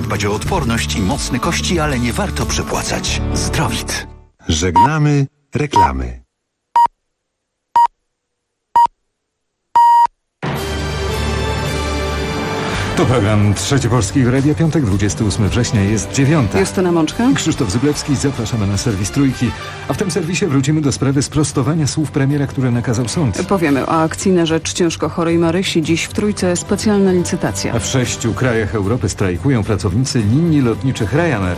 zadbać o odporność i mocne kości, ale nie warto przepłacać. Zdrowit. Żegnamy reklamy. To program Trzeci Polskiego Radia, piątek, 28 września, jest 9. Justyna Mączka. Krzysztof Zyblewski, zapraszamy na serwis Trójki. A w tym serwisie wrócimy do sprawy sprostowania słów premiera, które nakazał sąd. Powiemy o akcji na rzecz ciężko chorej Marysi. Dziś w Trójce specjalna licytacja. A w 6 krajach Europy strajkują pracownicy linii lotniczych Ryanair.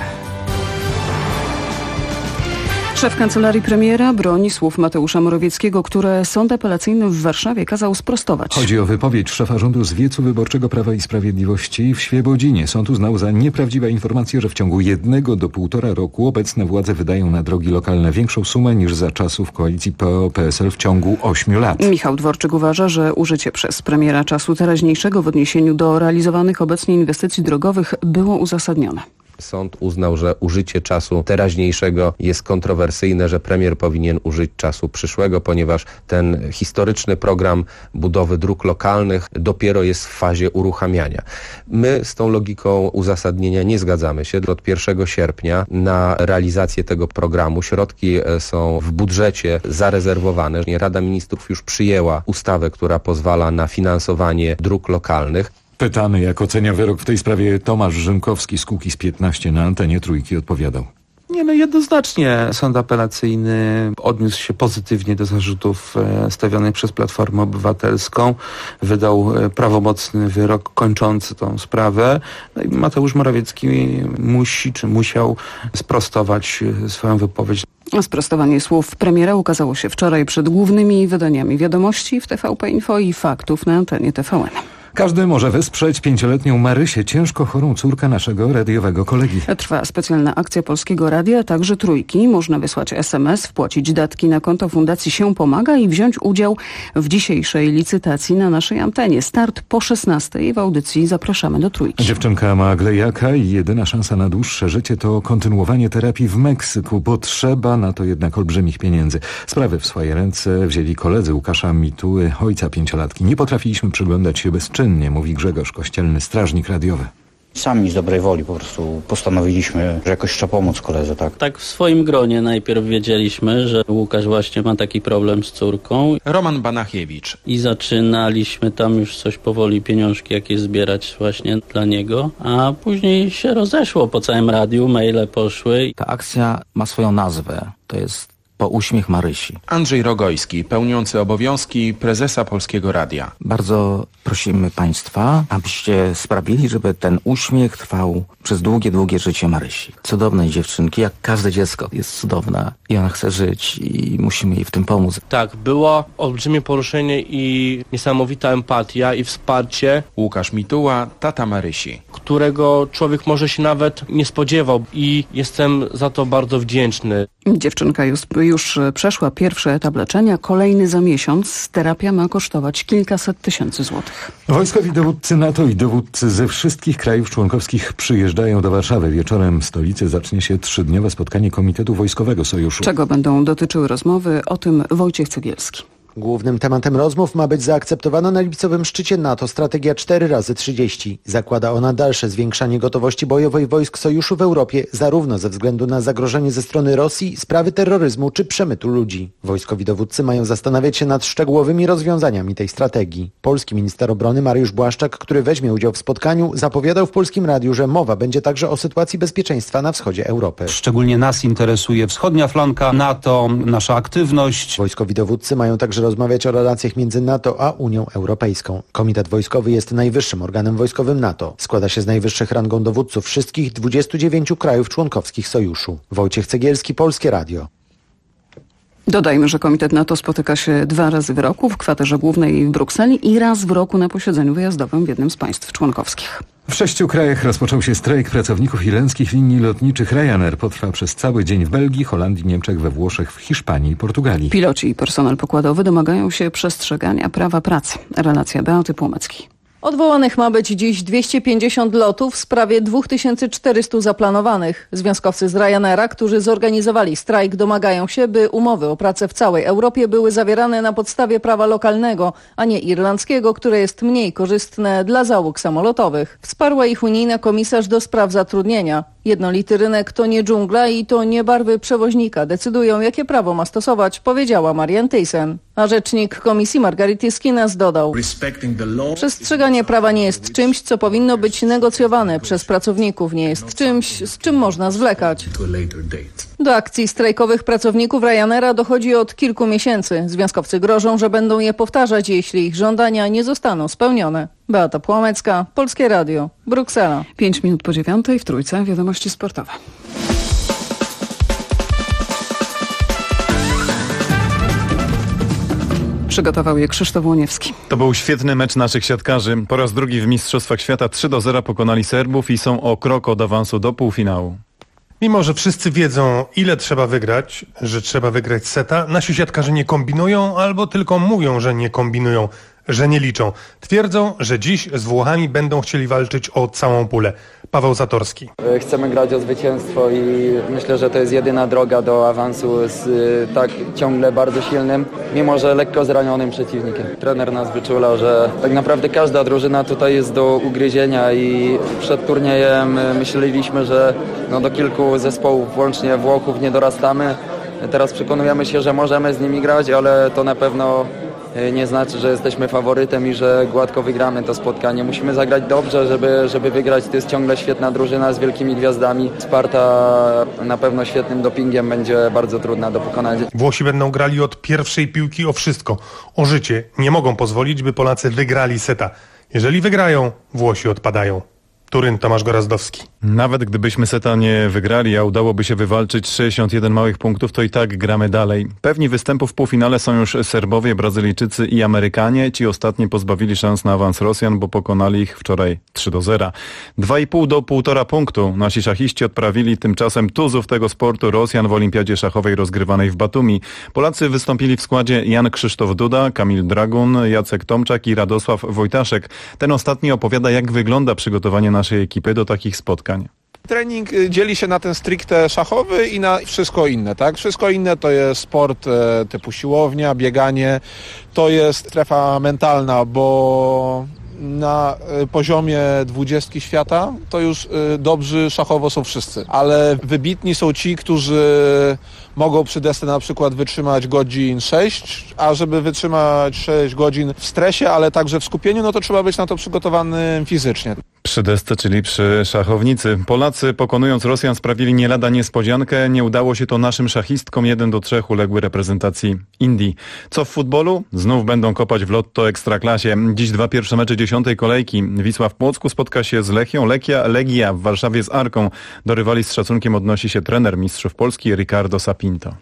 Szef kancelarii premiera broni słów Mateusza Morawieckiego, które sąd apelacyjny w Warszawie kazał sprostować. Chodzi o wypowiedź szefa rządu z wiecu wyborczego Prawa i Sprawiedliwości w Świebodzinie. Sąd uznał za nieprawdziwe informacje, że w ciągu 1 do 1,5 roku obecne władze wydają na drogi lokalne większą sumę niż za czasów koalicji PO-PSL w ciągu 8 lat. Michał Dworczyk uważa, że użycie przez premiera czasu teraźniejszego w odniesieniu do realizowanych obecnie inwestycji drogowych było uzasadnione. Sąd uznał, że użycie czasu teraźniejszego jest kontrowersyjne, że premier powinien użyć czasu przyszłego, ponieważ ten historyczny program budowy dróg lokalnych dopiero jest w fazie uruchamiania. My z tą logiką uzasadnienia nie zgadzamy się. Od 1 sierpnia na realizację tego programu środki są w budżecie zarezerwowane. Rada Ministrów już przyjęła ustawę, która pozwala na finansowanie dróg lokalnych. Pytany, jak ocenia wyrok w tej sprawie, Tomasz Rzymkowski z Kukiz15 na antenie Trójki odpowiadał. Jednoznacznie sąd apelacyjny odniósł się pozytywnie do zarzutów stawionych przez Platformę Obywatelską. Wydał prawomocny wyrok kończący tą sprawę. No i Mateusz Morawiecki musiał sprostować swoją wypowiedź. Sprostowanie słów premiera ukazało się wczoraj przed głównymi wydaniami Wiadomości w TVP Info i Faktów na antenie TVN. Każdy może wesprzeć 5-letnią Marysię, ciężko chorą córkę naszego radiowego kolegi. Trwa specjalna akcja Polskiego Radia, a także Trójki. Można wysłać SMS, wpłacić datki na konto Fundacji Się Pomaga i wziąć udział w dzisiejszej licytacji na naszej antenie. Start po 16:00 w audycji Zapraszamy do Trójki. Dziewczynka ma glejaka i jedyna szansa na dłuższe życie to kontynuowanie terapii w Meksyku. Potrzeba na to jednak olbrzymich pieniędzy. Sprawy w swoje ręce wzięli koledzy Łukasza Mituły, ojca 5-latki. Nie potrafiliśmy przyglądać się bezczynnie, mówi Grzegorz Kościelny, strażnik radiowy. Sami z dobrej woli po prostu postanowiliśmy, że jakoś trzeba pomóc koledze, tak? Tak w swoim gronie najpierw wiedzieliśmy, że Łukasz właśnie ma taki problem z córką. Roman Banachiewicz. I zaczynaliśmy tam już coś powoli, pieniążki jakieś zbierać właśnie dla niego, a później się rozeszło po całym radiu, maile poszły. Ta akcja ma swoją nazwę, to jest Po uśmiech Marysi. Andrzej Rogojski, pełniący obowiązki prezesa Polskiego Radia. Bardzo prosimy Państwa, abyście sprawili, żeby ten uśmiech trwał przez długie, długie życie Marysi. Cudownej dziewczynki, jak każde dziecko jest cudowna i ona chce żyć i musimy jej w tym pomóc. Tak, było olbrzymie poruszenie i niesamowita empatia i wsparcie. Łukasz Mituła, tata Marysi. Którego człowiek może się nawet nie spodziewał i jestem za to bardzo wdzięczny. Dziewczynka już przeszła pierwszy etap leczenia, kolejny za miesiąc. Terapia ma kosztować kilkaset tysięcy złotych. Wojskowi dowódcy NATO i dowódcy ze wszystkich krajów członkowskich przyjeżdżają do Warszawy. Wieczorem w stolicy zacznie się 3-dniowe spotkanie Komitetu Wojskowego Sojuszu. Czego będą dotyczyły rozmowy? O tym Wojciech Cegielski. Głównym tematem rozmów ma być zaakceptowana na lipcowym szczycie NATO strategia 4x30. Zakłada ona dalsze zwiększanie gotowości bojowej wojsk sojuszu w Europie, zarówno ze względu na zagrożenie ze strony Rosji, sprawy terroryzmu czy przemytu ludzi. Wojskowi dowódcy mają zastanawiać się nad szczegółowymi rozwiązaniami tej strategii. Polski minister obrony Mariusz Błaszczak, który weźmie udział w spotkaniu, zapowiadał w Polskim Radiu, że mowa będzie także o sytuacji bezpieczeństwa na wschodzie Europy. Szczególnie nas interesuje wschodnia flanka NATO, nasza aktywność. Wojskowi dowódcy mają także rozmawiać o relacjach między NATO a Unią Europejską. Komitet Wojskowy jest najwyższym organem wojskowym NATO. Składa się z najwyższych rangą dowódców wszystkich 29 krajów członkowskich sojuszu. Wojciech Cegielski, Polskie Radio. Dodajmy, że Komitet NATO spotyka się 2 razy w roku w kwaterze głównej w Brukseli i raz w roku na posiedzeniu wyjazdowym w jednym z państw członkowskich. W 6 krajach rozpoczął się strajk pracowników irlandzkich linii lotniczych Ryanair. Potrwa przez cały dzień w Belgii, Holandii, Niemczech, we Włoszech, w Hiszpanii i Portugalii. Piloci i personel pokładowy domagają się przestrzegania prawa pracy. Relacja Beaty Płomeckiej. Odwołanych ma być dziś 250 lotów z prawie 2400 zaplanowanych. Związkowcy z Ryanaira, którzy zorganizowali strajk, domagają się, by umowy o pracę w całej Europie były zawierane na podstawie prawa lokalnego, a nie irlandzkiego, które jest mniej korzystne dla załóg samolotowych. Wsparła ich unijna komisarz do spraw zatrudnienia. Jednolity rynek to nie dżungla i to nie barwy przewoźnika decydują, jakie prawo ma stosować, powiedziała Marianne Thyssen. A rzecznik komisji Margaritis Schinas dodał: przestrzeganie prawa nie jest czymś, co powinno być negocjowane przez pracowników, nie jest czymś, z czym można zwlekać. Do akcji strajkowych pracowników Ryanaira dochodzi od kilku miesięcy. Związkowcy grożą, że będą je powtarzać, jeśli ich żądania nie zostaną spełnione. Beata Płomecka, Polskie Radio, Bruksela. 5 minut po 9:00 w Trójce wiadomości sportowe. Przygotował je Krzysztof Łoniewski. To był świetny mecz naszych siatkarzy. Po raz drugi w Mistrzostwach Świata 3-0 pokonali Serbów i są o krok od awansu do półfinału. Mimo że wszyscy wiedzą, ile trzeba wygrać, że trzeba wygrać seta, nasi siatkarze nie kombinują albo tylko mówią, że nie kombinują, że nie liczą. Twierdzą, że dziś z Włochami będą chcieli walczyć o całą pulę. Paweł Zatorski. Chcemy grać o zwycięstwo i myślę, że to jest jedyna droga do awansu z tak ciągle bardzo silnym, mimo że lekko zranionym przeciwnikiem. Trener nas wyczulał, że tak naprawdę każda drużyna tutaj jest do ugryzienia i przed turniejem myśleliśmy, że do kilku zespołów, włącznie Włochów, nie dorastamy. Teraz przekonujemy się, że możemy z nimi grać, ale to na pewno nie znaczy, że jesteśmy faworytem i że gładko wygramy to spotkanie. Musimy zagrać dobrze, żeby wygrać. To jest ciągle świetna drużyna z wielkimi gwiazdami. Sparta na pewno świetnym dopingiem będzie bardzo trudna do pokonania. Włosi będą grali od pierwszej piłki o wszystko, o życie. Nie mogą pozwolić, by Polacy wygrali seta. Jeżeli wygrają, Włosi odpadają. Turyn, Tomasz Gorazdowski. Nawet gdybyśmy seta nie wygrali, a udałoby się wywalczyć 61 małych punktów, to i tak gramy dalej. Pewni występów w półfinale są już Serbowie, Brazylijczycy i Amerykanie. Ci ostatni pozbawili szans na awans Rosjan, bo pokonali ich wczoraj 3-0. 2,5 do 1,5 punktu. Nasi szachiści odprawili tymczasem tuzów tego sportu Rosjan w olimpiadzie szachowej rozgrywanej w Batumi. Polacy wystąpili w składzie Jan Krzysztof Duda, Kamil Dragun, Jacek Tomczak i Radosław Wojtaszek. Ten ostatni opowiada, jak wygląda przygotowanie naszej ekipy do takich spotkań. Trening dzieli się na ten stricte szachowy i na wszystko inne, tak? Wszystko inne to jest sport typu siłownia, bieganie, to jest strefa mentalna, bo na poziomie 20 świata to już dobrzy szachowo są wszyscy, ale wybitni są ci, którzy mogą przy desce na przykład wytrzymać godzin 6, a żeby wytrzymać 6 godzin w stresie, ale także w skupieniu, no to trzeba być na to przygotowany fizycznie. Przy desce, czyli przy szachownicy. Polacy, pokonując Rosjan, sprawili nie lada niespodziankę. Nie udało się to naszym szachistkom. 1-3 uległy reprezentacji Indii. Co w futbolu? Znów będą kopać w lotto Ekstraklasie. Dziś 2 pierwsze mecze 10. kolejki. Wisła w Płocku spotka się z Lechią. Legia w Warszawie z Arką. Do rywali z szacunkiem odnosi się trener mistrzów Polski Ricardo Sapinto.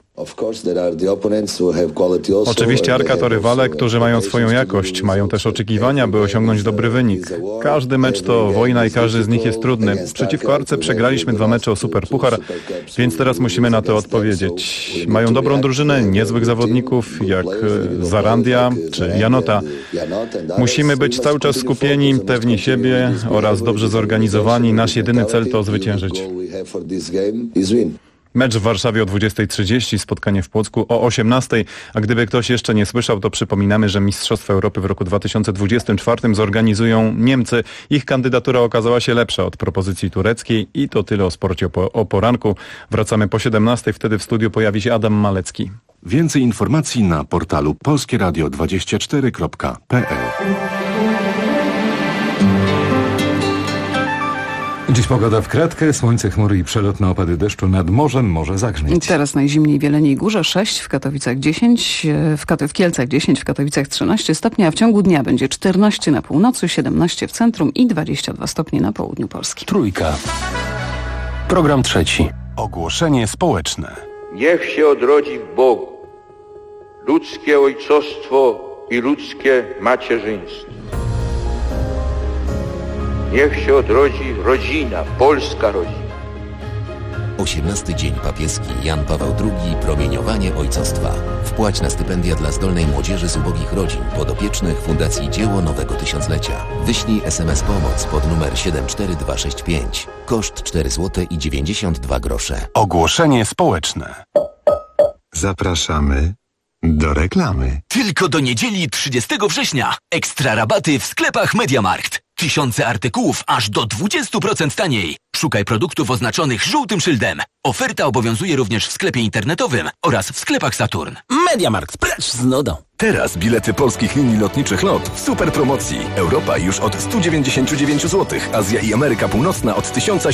Oczywiście Arka to rywale, którzy mają swoją jakość, mają też oczekiwania, by osiągnąć dobry wynik. Każdy mecz to wojna i każdy z nich jest trudny. Przeciwko Arce przegraliśmy 2 mecze o Superpuchar, więc teraz musimy na to odpowiedzieć. Mają dobrą drużynę, niezłych zawodników jak Zarandia czy Janota. Musimy być cały czas skupieni, pewni siebie oraz dobrze zorganizowani. Nasz jedyny cel to zwyciężyć. Mecz w Warszawie o 20:30, spotkanie w Płocku o 18:00, a gdyby ktoś jeszcze nie słyszał, to przypominamy, że Mistrzostwa Europy w roku 2024 zorganizują Niemcy. Ich kandydatura okazała się lepsza od propozycji tureckiej i to tyle o sporcie o poranku. Wracamy po 17:00, wtedy w studiu pojawi się Adam Malecki. Więcej informacji na portalu polskieradio24.pl. Dziś pogoda w kratkę, słońce, chmury i przelotne opady deszczu nad morzem, może zagrzmieć. Teraz najzimniej w Jeleniej Górze 6, w Katowicach 10, w Kielcach 10, w Katowicach 13 stopni, a w ciągu dnia będzie 14 na północy, 17 w centrum i 22 stopnie na południu Polski. Trójka. Program trzeci. Ogłoszenie społeczne. Niech się odrodzi w Bogu ludzkie ojcostwo i ludzkie macierzyństwo. Niech się odrodzi rodzina, polska rodzina. 18 Dzień Papieski Jan Paweł II promieniowanie ojcostwa. Wpłać na stypendia dla zdolnej młodzieży z ubogich rodzin podopiecznych Fundacji Dzieło Nowego Tysiąclecia. Wyślij SMS pomoc pod numer 74265. Koszt 4,92 zł. Ogłoszenie społeczne. Zapraszamy do reklamy. Tylko do niedzieli 30 września. Ekstra rabaty w sklepach MediaMarkt. Tysiące artykułów aż do 20% taniej. Szukaj produktów oznaczonych żółtym szyldem. Oferta obowiązuje również w sklepie internetowym oraz w sklepach Saturn. MediaMarkt, precz z nudą. Teraz bilety polskich linii lotniczych LOT w super promocji. Europa już od 199 zł, Azja i Ameryka Północna od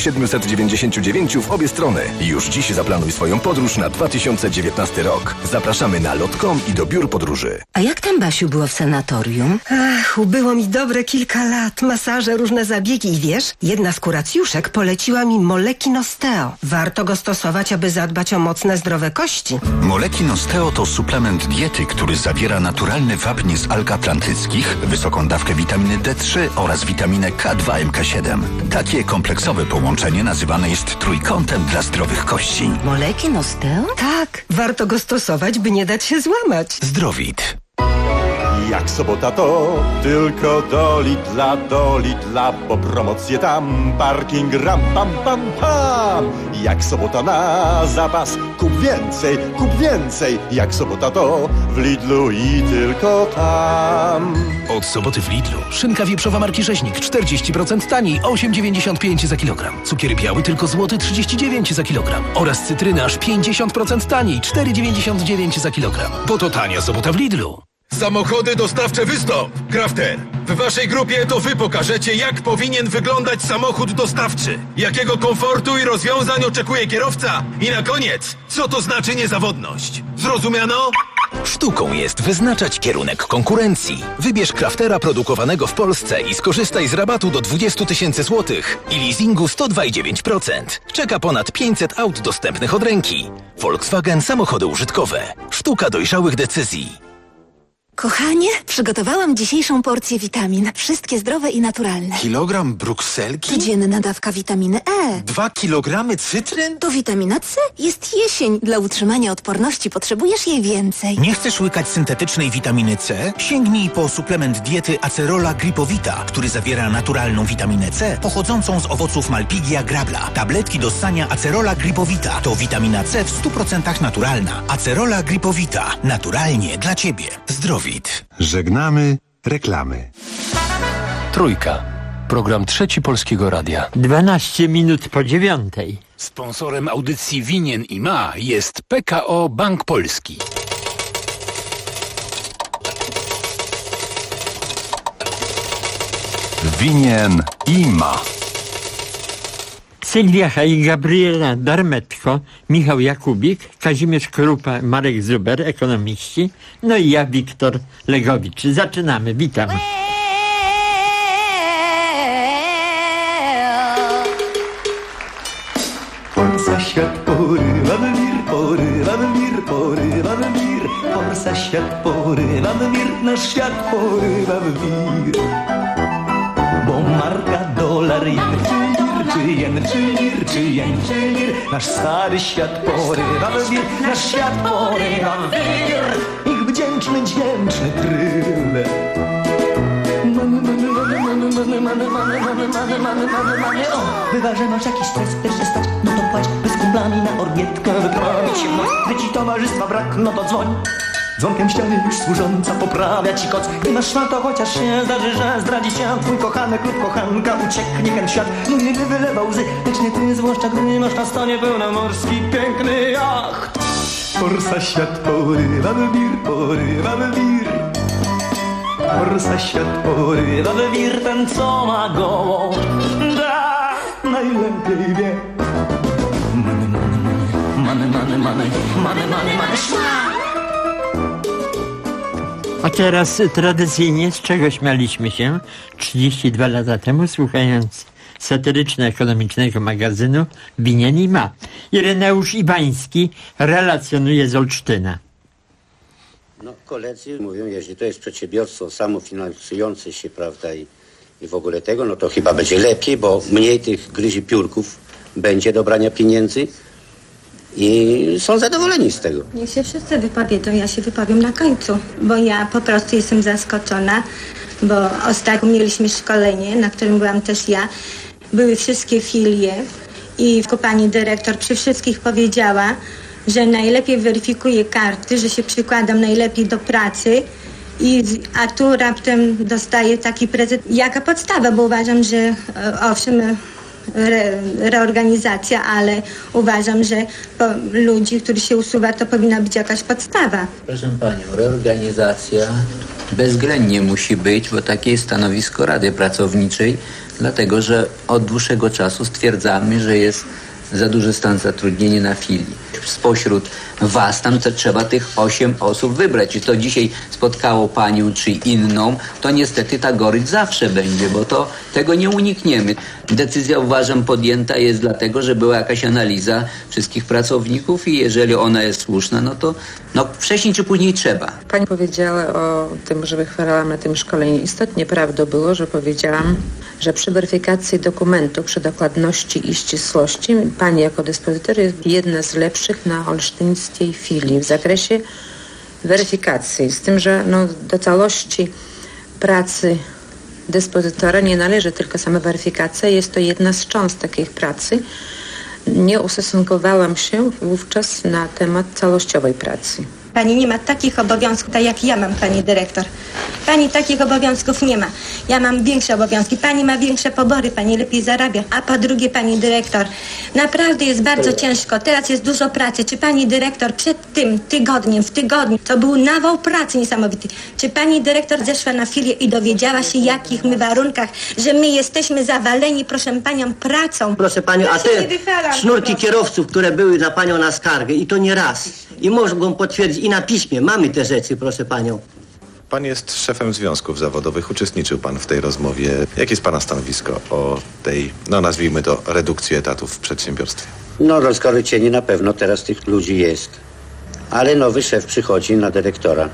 1799 w obie strony. Już dziś zaplanuj swoją podróż na 2019 rok. Zapraszamy na lot.com i do biur podróży. A jak tam, Basiu, było w sanatorium? Ach, ubyło mi dobre kilka lat. Masaże, różne zabiegi i wiesz, jedna z kuracjuszek poleciła mi Molekin Osteo. Warto go stosować, aby zadbać o mocne, zdrowe kości. Molekin Osteo to suplement diety, który zawiera naturalny wapń z alg atlantyckich, wysoką dawkę witaminy D3 oraz witaminę K2 MK7. Takie kompleksowe połączenie nazywane jest trójkątem dla zdrowych kości. Molekin Osteo? Tak, warto go stosować, by nie dać się złamać. Zdrowit. Jak sobota to tylko do Lidla, bo promocje tam, parking ram pam pam pam. Jak sobota na zapas, kup więcej, jak sobota to w Lidlu i tylko tam. Od soboty w Lidlu szynka wieprzowa marki Rzeźnik 40% taniej, 8,95 za kilogram. Cukier biały tylko złoty 39 za kilogram. Oraz cytryny aż 50% taniej, 4,99 za kilogram. Bo to tania sobota w Lidlu. Samochody dostawcze Wystąp. Crafter. W waszej grupie to wy pokażecie, jak powinien wyglądać samochód dostawczy. Jakiego komfortu i rozwiązań oczekuje kierowca. I na koniec, co to znaczy niezawodność. Zrozumiano? Sztuką jest wyznaczać kierunek konkurencji. Wybierz Craftera produkowanego w Polsce i skorzystaj z rabatu do 20 000 złotych i leasingu 102,9%. Czeka ponad 500 aut dostępnych od ręki. Volkswagen Samochody użytkowe. Sztuka dojrzałych decyzji. Kochanie, przygotowałam dzisiejszą porcję witamin. Wszystkie zdrowe i naturalne. Kilogram brukselki? Codzienna dawka witaminy E. 2 kilogramy cytryn? To witamina C. Jest jesień. Dla utrzymania odporności potrzebujesz jej więcej. Nie chcesz łykać syntetycznej witaminy C? Sięgnij po suplement diety Acerola Gripowita, który zawiera naturalną witaminę C pochodzącą z owoców Malpighia grabla. Tabletki do ssania Acerola Gripowita to witamina C w 100% naturalna. Acerola Gripowita. Naturalnie dla Ciebie. Zdrowie. Żegnamy reklamy. Trójka. Program Trzeci Polskiego Radia. 12 minut po 9:00. Sponsorem audycji Winien i Ma jest PKO Bank Polski. Winien i Ma. Sylwia Haj, Gabriela Darmetko, Michał Jakubik, Kazimierz Krupa, Marek Zuber, ekonomiści, no i ja, Wiktor Legowicz. Zaczynamy, witam. Forza świat porywamy wir, forza świat porywamy wir, nasz świat porywamy wir. Bo marka, dolar, czy jen, nasz stary świat porywamy wir, nasz świat porywamy wir. Ich wdzięczny, dźwięczny tryl. Mamy, o! Bywa, że masz jakiś stres, chcesz się stać, no to płać. By z kumplami na orbietkę wyprawić się w noc. Gdy ci towarzystwa brak, no to dzwoń. Dzwonkiem ściany już służąca poprawia ci koc. Gdy masz szmal, to chociaż się zdarzy, że zdradzi cię twój kochanek lub kochanka. Ucieknie ten świat, nigdy nie wylewa łzy. Lecz nie ty, zwłaszcza gdy masz na stanie pełnomorski piękny jacht. Forsa świat porywamy wir. Forsa świat porywamy wir, ten co ma gołą najlepiej wie. Money, szmal! A teraz tradycyjnie, z czego śmialiśmy się 32 lata temu, słuchając satyryczno-ekonomicznego magazynu Winien i Ma. Ireneusz Iwański relacjonuje z Olsztyna. No, koledzy mówią, jeśli to jest przedsiębiorstwo samofinansujące się, prawda, i w ogóle tego, no to chyba będzie lepiej, bo mniej tych gryzi piórków będzie do brania pieniędzy, i są zadowoleni z tego. Niech się wszyscy wypowiedzą, ja się wypowiem na końcu, bo ja po prostu jestem zaskoczona, bo ostatnio mieliśmy szkolenie, na którym byłam też ja. Były wszystkie filie i pani dyrektor przy wszystkich powiedziała, że najlepiej weryfikuje karty, że się przykładam najlepiej do pracy, a tu raptem dostaję taki prezent. Jaka podstawa, bo uważam, że owszem, reorganizacja, ale uważam, że ludzi, którzy się usuwa, to powinna być jakaś podstawa. Proszę Panią, reorganizacja bezwzględnie musi być, bo takie jest stanowisko Rady Pracowniczej, dlatego że od dłuższego czasu stwierdzamy, że jest za duży stan zatrudnienia na filii. Spośród was tam to trzeba tych 8 osób wybrać. I to dzisiaj spotkało panią czy inną, to niestety ta gorycz zawsze będzie, bo tego nie unikniemy. Decyzja, uważam, podjęta jest dlatego, że była jakaś analiza wszystkich pracowników i jeżeli ona jest słuszna, to wcześniej czy później trzeba. Pani powiedziała o tym, że wychwalałam na tym szkoleniu. Istotnie prawdą było, że powiedziałam, że przy weryfikacji dokumentu, przy dokładności i ścisłości, pani jako dyspozytor jest jedna z lepszych na olsztyńskiej filii w zakresie weryfikacji. Z tym, że do całości pracy dyspozytora nie należy tylko sama weryfikacja, jest to jedna z cząstek ich pracy. Nie ustosunkowałam się wówczas na temat całościowej pracy. Pani nie ma takich obowiązków, tak jak ja mam, pani dyrektor. Pani takich obowiązków nie ma. Ja mam większe obowiązki. Pani ma większe pobory, pani lepiej zarabia. A po drugie, pani dyrektor, naprawdę jest bardzo ciężko. Teraz jest dużo pracy. Czy pani dyrektor przed tym tygodniem, w tygodniu, to był nawał pracy niesamowity. Czy pani dyrektor zeszła na filię i dowiedziała się, jakich my warunkach, że my jesteśmy zawaleni, proszę panią, pracą. Proszę panią, a te sznurki kierowców, które były za panią na skargę i to nie raz. I mogą potwierdzić i na piśmie. Mamy te rzeczy, proszę panią. Pan jest szefem związków zawodowych. Uczestniczył pan w tej rozmowie. Jakie jest pana stanowisko o tej, nazwijmy to, redukcji etatów w przedsiębiorstwie? Rozgoryczenie na pewno teraz tych ludzi jest. Ale nowy szef przychodzi na dyrektora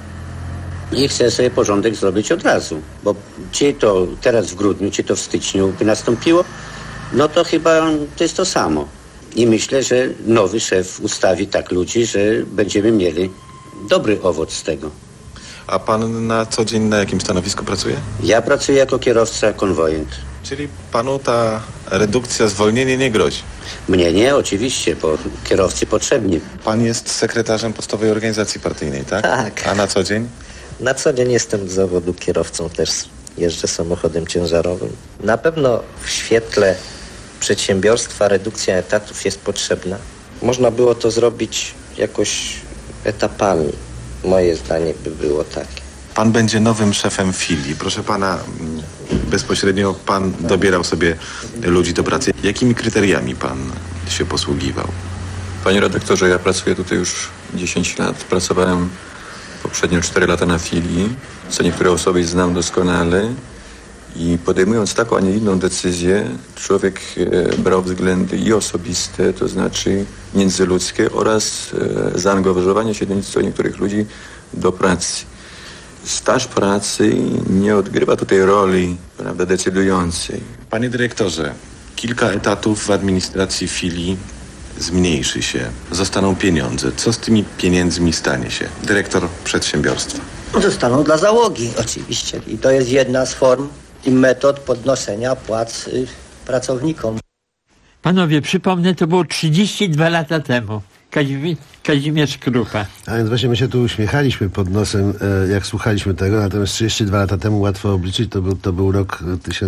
i chce sobie porządek zrobić od razu. Bo czy to teraz w grudniu, czy to w styczniu by nastąpiło, to chyba to jest to samo. I myślę, że nowy szef ustawi tak ludzi, że będziemy mieli dobry owoc z tego. A pan na co dzień na jakim stanowisku pracuje? Ja pracuję jako kierowca konwojent. Czyli panu ta redukcja, zwolnienie nie grozi? Mnie nie, oczywiście, bo kierowcy potrzebni. Pan jest sekretarzem podstawowej organizacji partyjnej, tak? Tak. A na co dzień? Na co dzień jestem z zawodu kierowcą, też jeżdżę samochodem ciężarowym. Na pewno w świetle przedsiębiorstwa redukcja etatów jest potrzebna. Można było to zrobić jakoś etapami. Moje zdanie by było takie. Pan będzie nowym szefem filii. Proszę pana, bezpośrednio pan dobierał sobie ludzi do pracy. Jakimi kryteriami pan się posługiwał? Panie redaktorze, ja pracuję tutaj już 10 lat. Pracowałem poprzednio 4 lata na filii, co niektóre osoby znam doskonale. I podejmując taką, a nie inną decyzję, człowiek brał względy i osobiste, to znaczy międzyludzkie oraz zaangażowanie się niektórych ludzi do pracy. Staż pracy nie odgrywa tutaj roli, decydującej. Panie dyrektorze, kilka etatów w administracji filii zmniejszy się. Zostaną pieniądze. Co z tymi pieniędzmi stanie się? Dyrektor przedsiębiorstwa. Zostaną dla załogi, oczywiście. I to jest jedna z form i metod podnoszenia płac pracownikom. Panowie, przypomnę, to było 32 lata temu. Kazimierz Krupa. A więc właśnie my się tu uśmiechaliśmy pod nosem, jak słuchaliśmy tego, natomiast 32 lata temu łatwo obliczyć, to był rok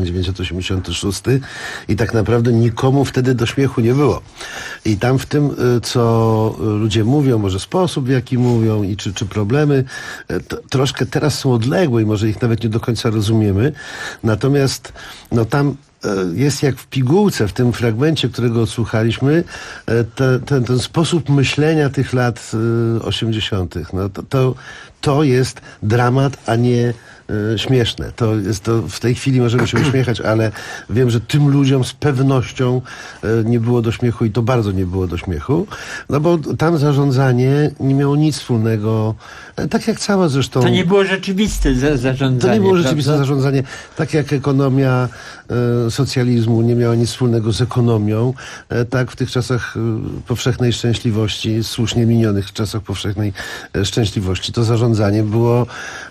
1986 i tak naprawdę nikomu wtedy do śmiechu nie było. I tam w tym, co ludzie mówią, może sposób, w jaki mówią i czy problemy, troszkę teraz są odległe i może ich nawet nie do końca rozumiemy. Natomiast tam jest jak w pigułce, w tym fragmencie, którego odsłuchaliśmy, ten sposób myślenia tych lat 80. To jest dramat, a nie śmieszne. To w tej chwili możemy się uśmiechać, ale wiem, że tym ludziom z pewnością nie było do śmiechu i to bardzo nie było do śmiechu, no bo tam zarządzanie nie miało nic wspólnego, tak jak cała zresztą... To nie było rzeczywiste zarządzanie. To nie było rzeczywiste zarządzanie, tak jak ekonomia socjalizmu nie miała nic wspólnego z ekonomią, tak w tych czasach powszechnej szczęśliwości, słusznie minionych czasach powszechnej szczęśliwości, to zarządzanie było,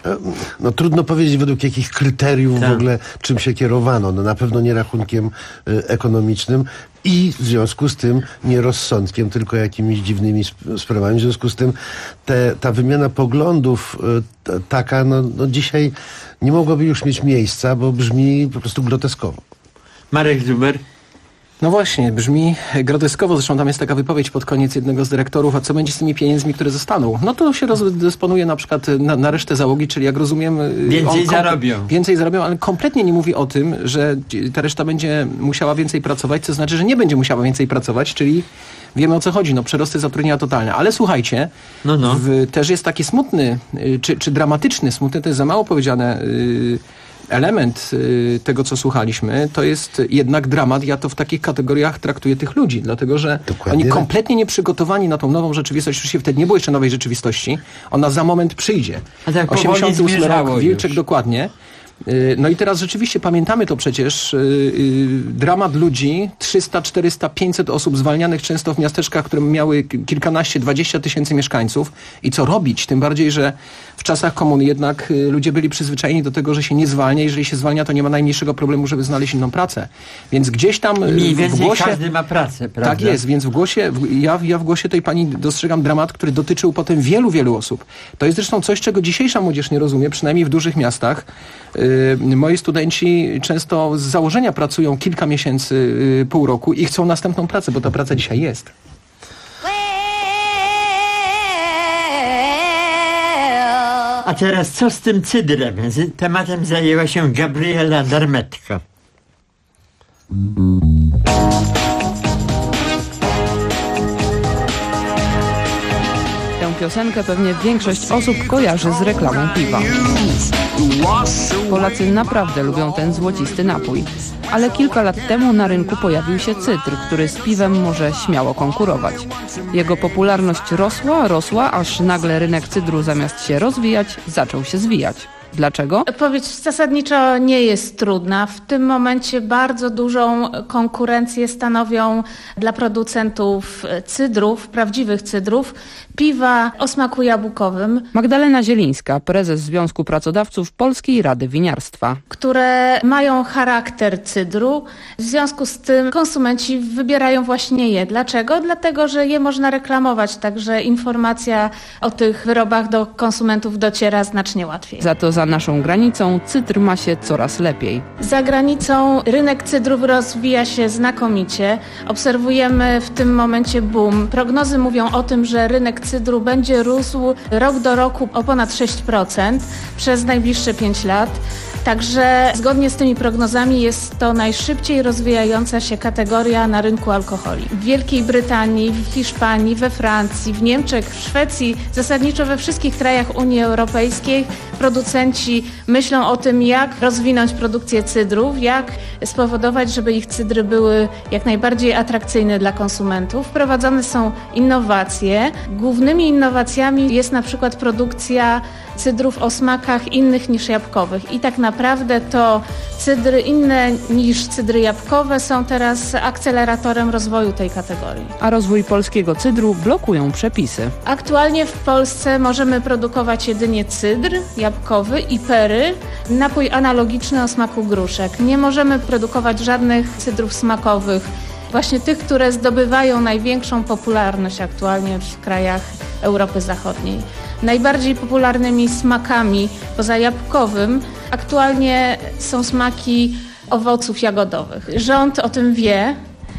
no trudno powiedzieć według jakich kryteriów w ogóle czym się kierowano. No, na pewno nie rachunkiem ekonomicznym i w związku z tym nie rozsądkiem, tylko jakimiś dziwnymi sprawami. W związku z tym ta wymiana poglądów taka, no dzisiaj nie mogłaby już mieć miejsca, bo brzmi po prostu groteskowo. Marek Zuber. No właśnie, brzmi groteskowo. Zresztą tam jest taka wypowiedź pod koniec jednego z dyrektorów, a co będzie z tymi pieniędzmi, które zostaną? No to się rozdysponuje na przykład na resztę załogi, czyli jak rozumiem... Więcej zarobią, ale kompletnie nie mówi o tym, że ta reszta będzie musiała więcej pracować, co znaczy, że nie będzie musiała więcej pracować, czyli wiemy o co chodzi, no przerosty zatrudnienia totalne. Ale słuchajcie, też jest taki smutny, czy dramatyczny, smutny to jest za mało powiedziane, element tego, co słuchaliśmy, to jest jednak dramat. Ja to w takich kategoriach traktuję tych ludzi, dlatego że oni kompletnie nieprzygotowani na tą nową rzeczywistość. Oczywiście wtedy nie było jeszcze nowej rzeczywistości. Ona za moment przyjdzie. A tak 88 rok, Wilczek już. Dokładnie. No i teraz rzeczywiście pamiętamy to przecież, dramat ludzi, 300, 400, 500 osób zwalnianych często w miasteczkach, które miały kilkanaście, 20 tysięcy mieszkańców. I co robić? Tym bardziej, że w czasach komuny jednak ludzie byli przyzwyczajeni do tego, że się nie zwalnia. Jeżeli się zwalnia, to nie ma najmniejszego problemu, żeby znaleźć inną pracę. Więc gdzieś tam mniej w głosie... każdy ma pracę, prawda? Tak jest, więc w głosie, ja w głosie tej pani dostrzegam dramat, który dotyczył potem wielu, wielu osób. To jest zresztą coś, czego dzisiejsza młodzież nie rozumie, przynajmniej w dużych miastach. Moi studenci często z założenia pracują kilka miesięcy, pół roku i chcą następną pracę, bo ta praca dzisiaj jest. A teraz co z tym cydrem? Tematem zajęła się Gabriela Darmetka. Tę piosenkę pewnie większość osób kojarzy z reklamą piwa. Polacy naprawdę lubią ten złocisty napój. Ale kilka lat temu na rynku pojawił się cydr, który z piwem może śmiało konkurować. Jego popularność rosła, aż nagle rynek cydru zamiast się rozwijać, zaczął się zwijać. Dlaczego? Odpowiedź zasadniczo nie jest trudna. W tym momencie bardzo dużą konkurencję stanowią dla producentów cydrów, prawdziwych cydrów, piwa o smaku jabłkowym. Magdalena Zielińska, prezes Związku Pracodawców Polskiej Rady Winiarstwa. Które mają charakter cydru. W związku z tym konsumenci wybierają właśnie je. Dlaczego? Dlatego, że je można reklamować, także informacja o tych wyrobach do konsumentów dociera znacznie łatwiej. Za to za naszą granicą cydr ma się coraz lepiej. Za granicą rynek cydrów rozwija się znakomicie. Obserwujemy w tym momencie boom. Prognozy mówią o tym, że rynek cydru będzie rósł rok do roku o ponad 6% przez najbliższe 5 lat. Także zgodnie z tymi prognozami jest to najszybciej rozwijająca się kategoria na rynku alkoholi. W Wielkiej Brytanii, w Hiszpanii, we Francji, w Niemczech, w Szwecji, zasadniczo we wszystkich krajach Unii Europejskiej producenci myślą o tym, jak rozwinąć produkcję cydrów, jak spowodować, żeby ich cydry były jak najbardziej atrakcyjne dla konsumentów. Wprowadzane są innowacje. Głównymi innowacjami jest na przykład produkcja cydrów o smakach innych niż jabłkowych. I tak naprawdę to cydry inne niż cydry jabłkowe są teraz akceleratorem rozwoju tej kategorii. A rozwój polskiego cydru blokują przepisy. Aktualnie w Polsce możemy produkować jedynie cydr jabłkowy i pery, napój analogiczny o smaku gruszek. Nie możemy produkować żadnych cydrów smakowych, właśnie tych, które zdobywają największą popularność aktualnie w krajach Europy Zachodniej. Najbardziej popularnymi smakami poza jabłkowym aktualnie są smaki owoców jagodowych. Rząd o tym wie.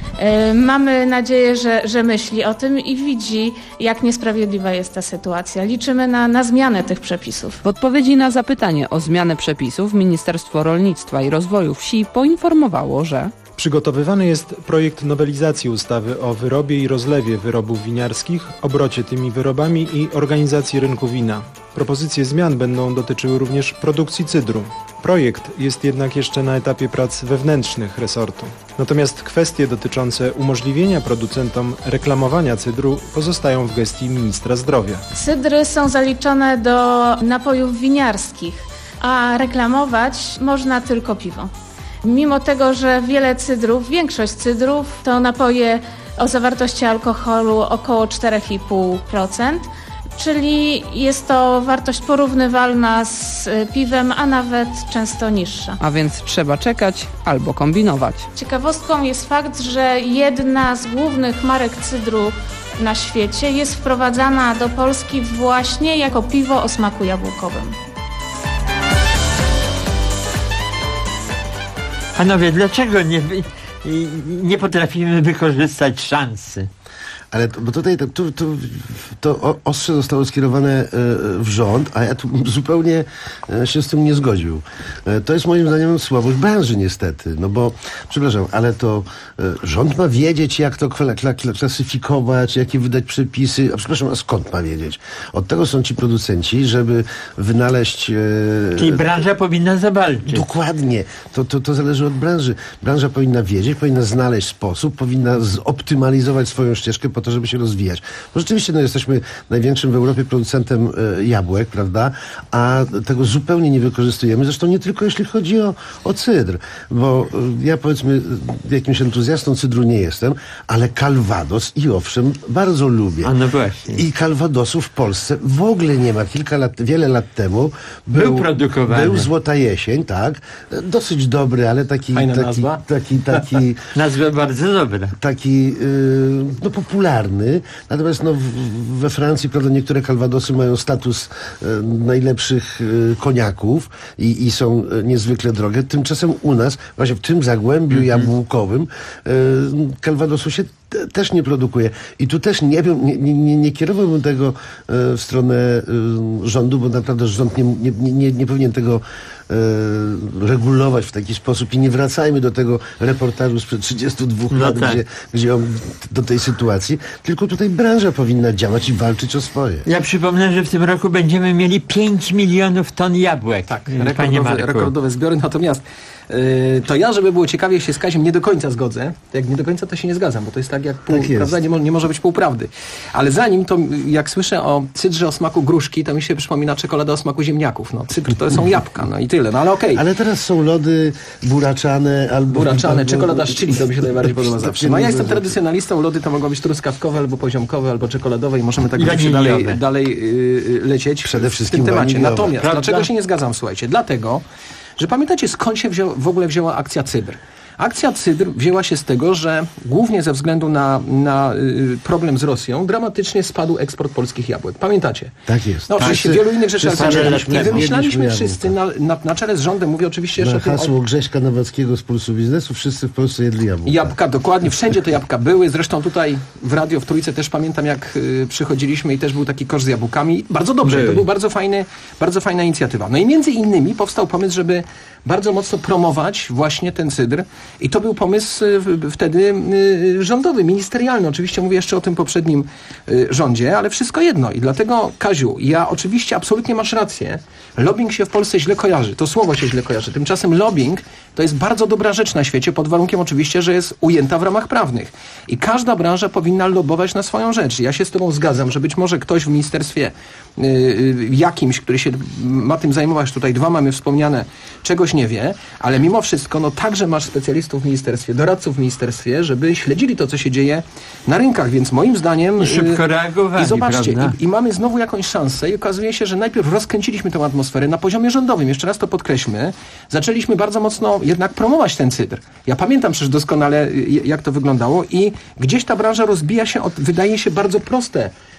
Mamy nadzieję, że myśli o tym i widzi, jak niesprawiedliwa jest ta sytuacja. Liczymy na zmianę tych przepisów. W odpowiedzi na zapytanie o zmianę przepisów Ministerstwo Rolnictwa i Rozwoju Wsi poinformowało, że Przygotowywany jest projekt nowelizacji ustawy o wyrobie i rozlewie wyrobów winiarskich, obrocie tymi wyrobami i organizacji rynku wina. Propozycje zmian będą dotyczyły również produkcji cydru. Projekt jest jednak jeszcze na etapie prac wewnętrznych resortu. Natomiast kwestie dotyczące umożliwienia producentom reklamowania cydru pozostają w gestii ministra zdrowia. Cydry są zaliczone do napojów winiarskich, a reklamować można tylko piwo. Mimo tego, że wiele cydrów, większość cydrów to napoje o zawartości alkoholu około 4,5%, czyli jest to wartość porównywalna z piwem, a nawet często niższa. A więc trzeba czekać albo kombinować. Ciekawostką jest fakt, że jedna z głównych marek cydru na świecie jest wprowadzana do Polski właśnie jako piwo o smaku jabłkowym. Panowie, dlaczego nie potrafimy wykorzystać szansy? Ale bo tutaj to ostrze zostało skierowane w rząd, a ja tu zupełnie się z tym nie zgodził. To jest moim zdaniem słabość branży niestety, no bo, przepraszam, ale to rząd ma wiedzieć, jak to klasyfikować, jakie wydać przepisy, a przepraszam, a skąd ma wiedzieć? Od tego są ci producenci, żeby wynaleźć... Czyli branża powinna zawalczyć. Dokładnie. To zależy od branży. Branża powinna wiedzieć, powinna znaleźć sposób, powinna zoptymalizować swoją ścieżkę po to, żeby się rozwijać. Bo rzeczywiście jesteśmy największym w Europie producentem jabłek, prawda? A tego zupełnie nie wykorzystujemy. Zresztą nie tylko jeśli chodzi o cydr. Bo ja powiedzmy jakimś entuzjastą cydru nie jestem, ale Calvados i owszem bardzo lubię. A no właśnie. I Calvadosu w Polsce w ogóle nie ma. Wiele lat temu był produkowany. Był Złota Jesień, tak. Dosyć dobry, ale taki... Fajna nazwa. Nazwa bardzo dobra. Taki popularny. Natomiast we Francji, prawda, niektóre Calvadosy mają status najlepszych koniaków i są niezwykle drogie. Tymczasem u nas, właśnie w tym zagłębiu jabłkowym, Calvadosu się też nie produkuje. I tu też nie kierowałbym tego w stronę rządu, bo naprawdę rząd nie powinien tego regulować w taki sposób i nie wracajmy do tego reportażu sprzed 32 lat, tak. gdzie do tej sytuacji, tylko tutaj branża powinna działać i walczyć o swoje. Ja przypomnę, że w tym roku będziemy mieli 5 milionów ton jabłek. Tak, rekordowe zbiory, natomiast to ja, żeby było ciekawie, się z Kaziem nie do końca zgodzę. Jak nie do końca, to się nie zgadzam, bo to jest tak jak pół, prawda? Nie może być półprawdy. Ale zanim to, jak słyszę o cydrze o smaku gruszki, to mi się przypomina czekolada o smaku ziemniaków. No, cydr to są jabłka, no i tyle, no ale okej. Ale teraz są lody buraczane albo... Czekolada z chili, to mi się najbardziej podoba zawsze. No ja jestem tradycjonalistą, lody to mogą być truskawkowe, albo poziomkowe, albo czekoladowe i możemy tak dalej lecieć przede wszystkim w tym temacie. waniliowe. Natomiast, Prawda? dlaczego się nie zgadzam, słuchajcie? Dlatego, że pamiętacie, skąd się w ogóle wzięła akcja Cydr? Akcja Cydr wzięła się z tego, że głównie ze względu na problem z Rosją dramatycznie spadł eksport polskich jabłek. Pamiętacie? Tak jest. No oczywiście wielu innych rzeczy, ale wymyślaliśmy jabłka. wszyscy na czele z rządem, mówię oczywiście jeszcze na hasło Grześka Nowackiego z Pulsu Biznesu, wszyscy w Polsce jedli jabłka. Jabłka, dokładnie, wszędzie te jabłka były. Zresztą tutaj w radio w Trójce też pamiętam, jak przychodziliśmy i też był taki kosz z jabłkami. Bardzo dobrze, to był bardzo fajna inicjatywa. No i między innymi powstał pomysł, żeby bardzo mocno promować właśnie ten cydr i to był pomysł wtedy rządowy, ministerialny. Oczywiście mówię jeszcze o tym poprzednim rządzie, ale wszystko jedno. I dlatego, Kaziu, ja oczywiście absolutnie masz rację. Lobbying się w Polsce źle kojarzy. To słowo się źle kojarzy. Tymczasem lobbying to jest bardzo dobra rzecz na świecie, pod warunkiem oczywiście, że jest ujęta w ramach prawnych. I każda branża powinna lobbować na swoją rzecz. Ja się z tobą zgadzam, że być może ktoś w ministerstwie jakimś, który się ma tym zajmować, tutaj dwa mamy wspomniane, czegoś nie wie, ale mimo wszystko, no także masz specjalistów w ministerstwie, doradców w ministerstwie, żeby śledzili to, co się dzieje na rynkach, więc moim zdaniem... Szybko reagowali, i zobaczcie, prawda? i mamy znowu jakąś szansę i okazuje się, że najpierw rozkręciliśmy tę atmosferę na poziomie rządowym, jeszcze raz to podkreślmy, zaczęliśmy bardzo mocno jednak promować ten cydr. Ja pamiętam przecież doskonale, jak to wyglądało i gdzieś ta branża rozbija się od, wydaje się, bardzo proste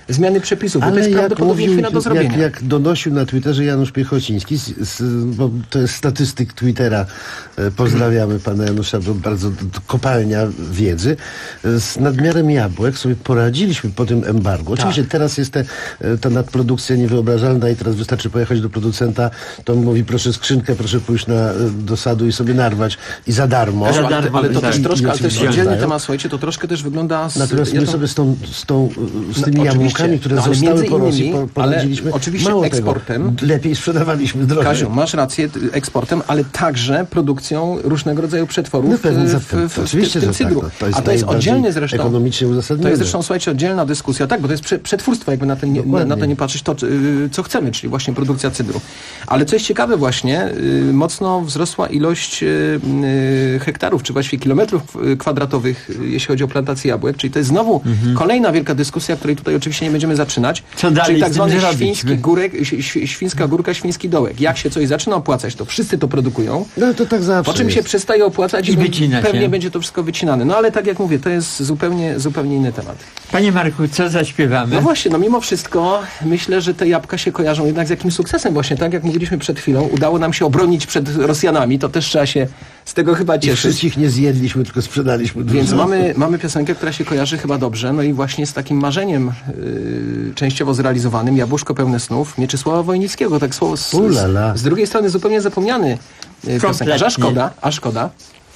zmiany przepisów, bo to jest prawdopodobnie chwila do zrobienia. Jak donosił na Twitterze Janusz Piechociński, bo to jest statystyk Twittera, pozdrawiamy pana Janusza, bo bardzo kopalnia wiedzy, z nadmiarem jabłek sobie poradziliśmy po tym embargu. Oczywiście teraz jest ta nadprodukcja niewyobrażalna i teraz wystarczy pojechać do producenta, to on mówi proszę skrzynkę, proszę pójść do sadu i sobie narwać i za darmo. Ale to też troszkę, ale to jest oddzielny temat, słuchajcie, to troszkę też wygląda... Natomiast my sobie z tymi jabłkami, które zostały po Rosji, poradziliśmy. Oczywiście mało eksportem. Tego, lepiej sprzedawaliśmy drożej. Kasiu, masz rację, eksportem, ale także produkcją różnego rodzaju przetworów oczywiście, w tym cydru. To a to jest oddzielnie zresztą. Ekonomicznie uzasadnione. To jest zresztą, słuchajcie, oddzielna dyskusja, tak, bo to jest przetwórstwo, jakby na to nie patrzeć, to co chcemy, czyli właśnie produkcja cydru. Ale co jest ciekawe właśnie, mocno wzrosła ilość hektarów, czy właściwie kilometrów kwadratowych, jeśli chodzi o plantację jabłek, czyli to jest znowu kolejna wielka dyskusja, której tutaj oczywiście nie będziemy zaczynać. Co dalej czyli tak zwany świńska górka, świński dołek. Jak się coś zaczyna opłacać, to wszyscy to produkują. No to tak zawsze. Po czym się przestaje opłacać i pewnie będzie to wszystko wycinane. No ale tak jak mówię, to jest zupełnie inny temat. Panie Marku, co zaśpiewamy? No właśnie, mimo wszystko myślę, że te jabłka się kojarzą jednak z jakimś sukcesem właśnie, tak jak mówiliśmy przed chwilą. Udało nam się obronić przed Rosjanami, to też trzeba się z tego chyba cieszyć. I wszystkich nie zjedliśmy, tylko sprzedaliśmy dużo. Więc mamy piosenkę, która się kojarzy chyba dobrze, no i właśnie z takim marzeniem częściowo zrealizowanym, Jabłuszko pełne snów, Mieczysława Wojnickiego, tak słowo z drugiej strony zupełnie zapomniany piosenkarz, a szkoda.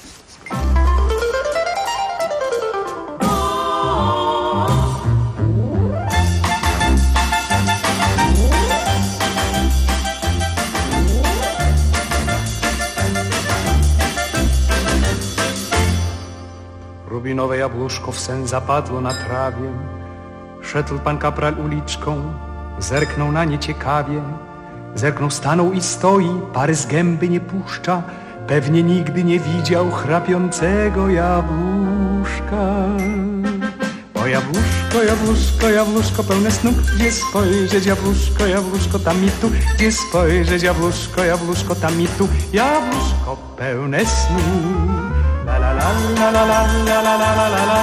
Rubinowe jabłuszko w sen zapadło na trawie. Szedł pan kapral uliczką, zerknął na nie ciekawie. Zerknął, stanął i stoi, pary z gęby nie puszcza. Pewnie nigdy nie widział chrapiącego jabłuszka. O jabłuszko, jabłuszko, jabłuszko pełne snów, gdzie spojrzeć jabłuszko, jabłuszko tam i tu, gdzie spojrzeć jabłuszko, jabłuszko tam i tu, jabłuszko pełne snów. La la la la la la la la la la la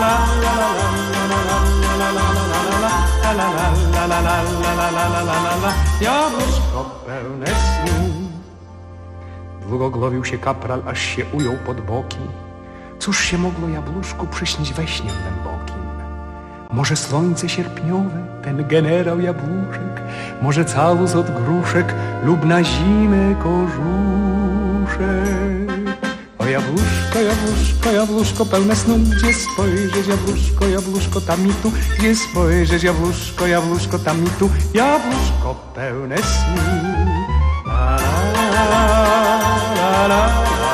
la. Jabłuszko pełne snu. Długo głowił się kapral, aż się ujął pod boki. Cóż się mogło jabłuszku przyśnić we śnie głębokim? Może słońce sierpniowe, ten generał jabłuszek, może całus od gruszek lub na zimę kożuszek. O jabłuszko, jabłuszko, jabłuszko pełne snu, gdzie spojrzeć jabłuszko, jabłuszko tam i tu, gdzie spojrzeć jabłuszko, jabłuszko tam i tu, jabłuszko pełne snu. La la la la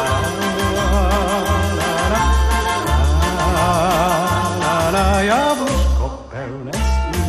la, jabłuszko pełne snu.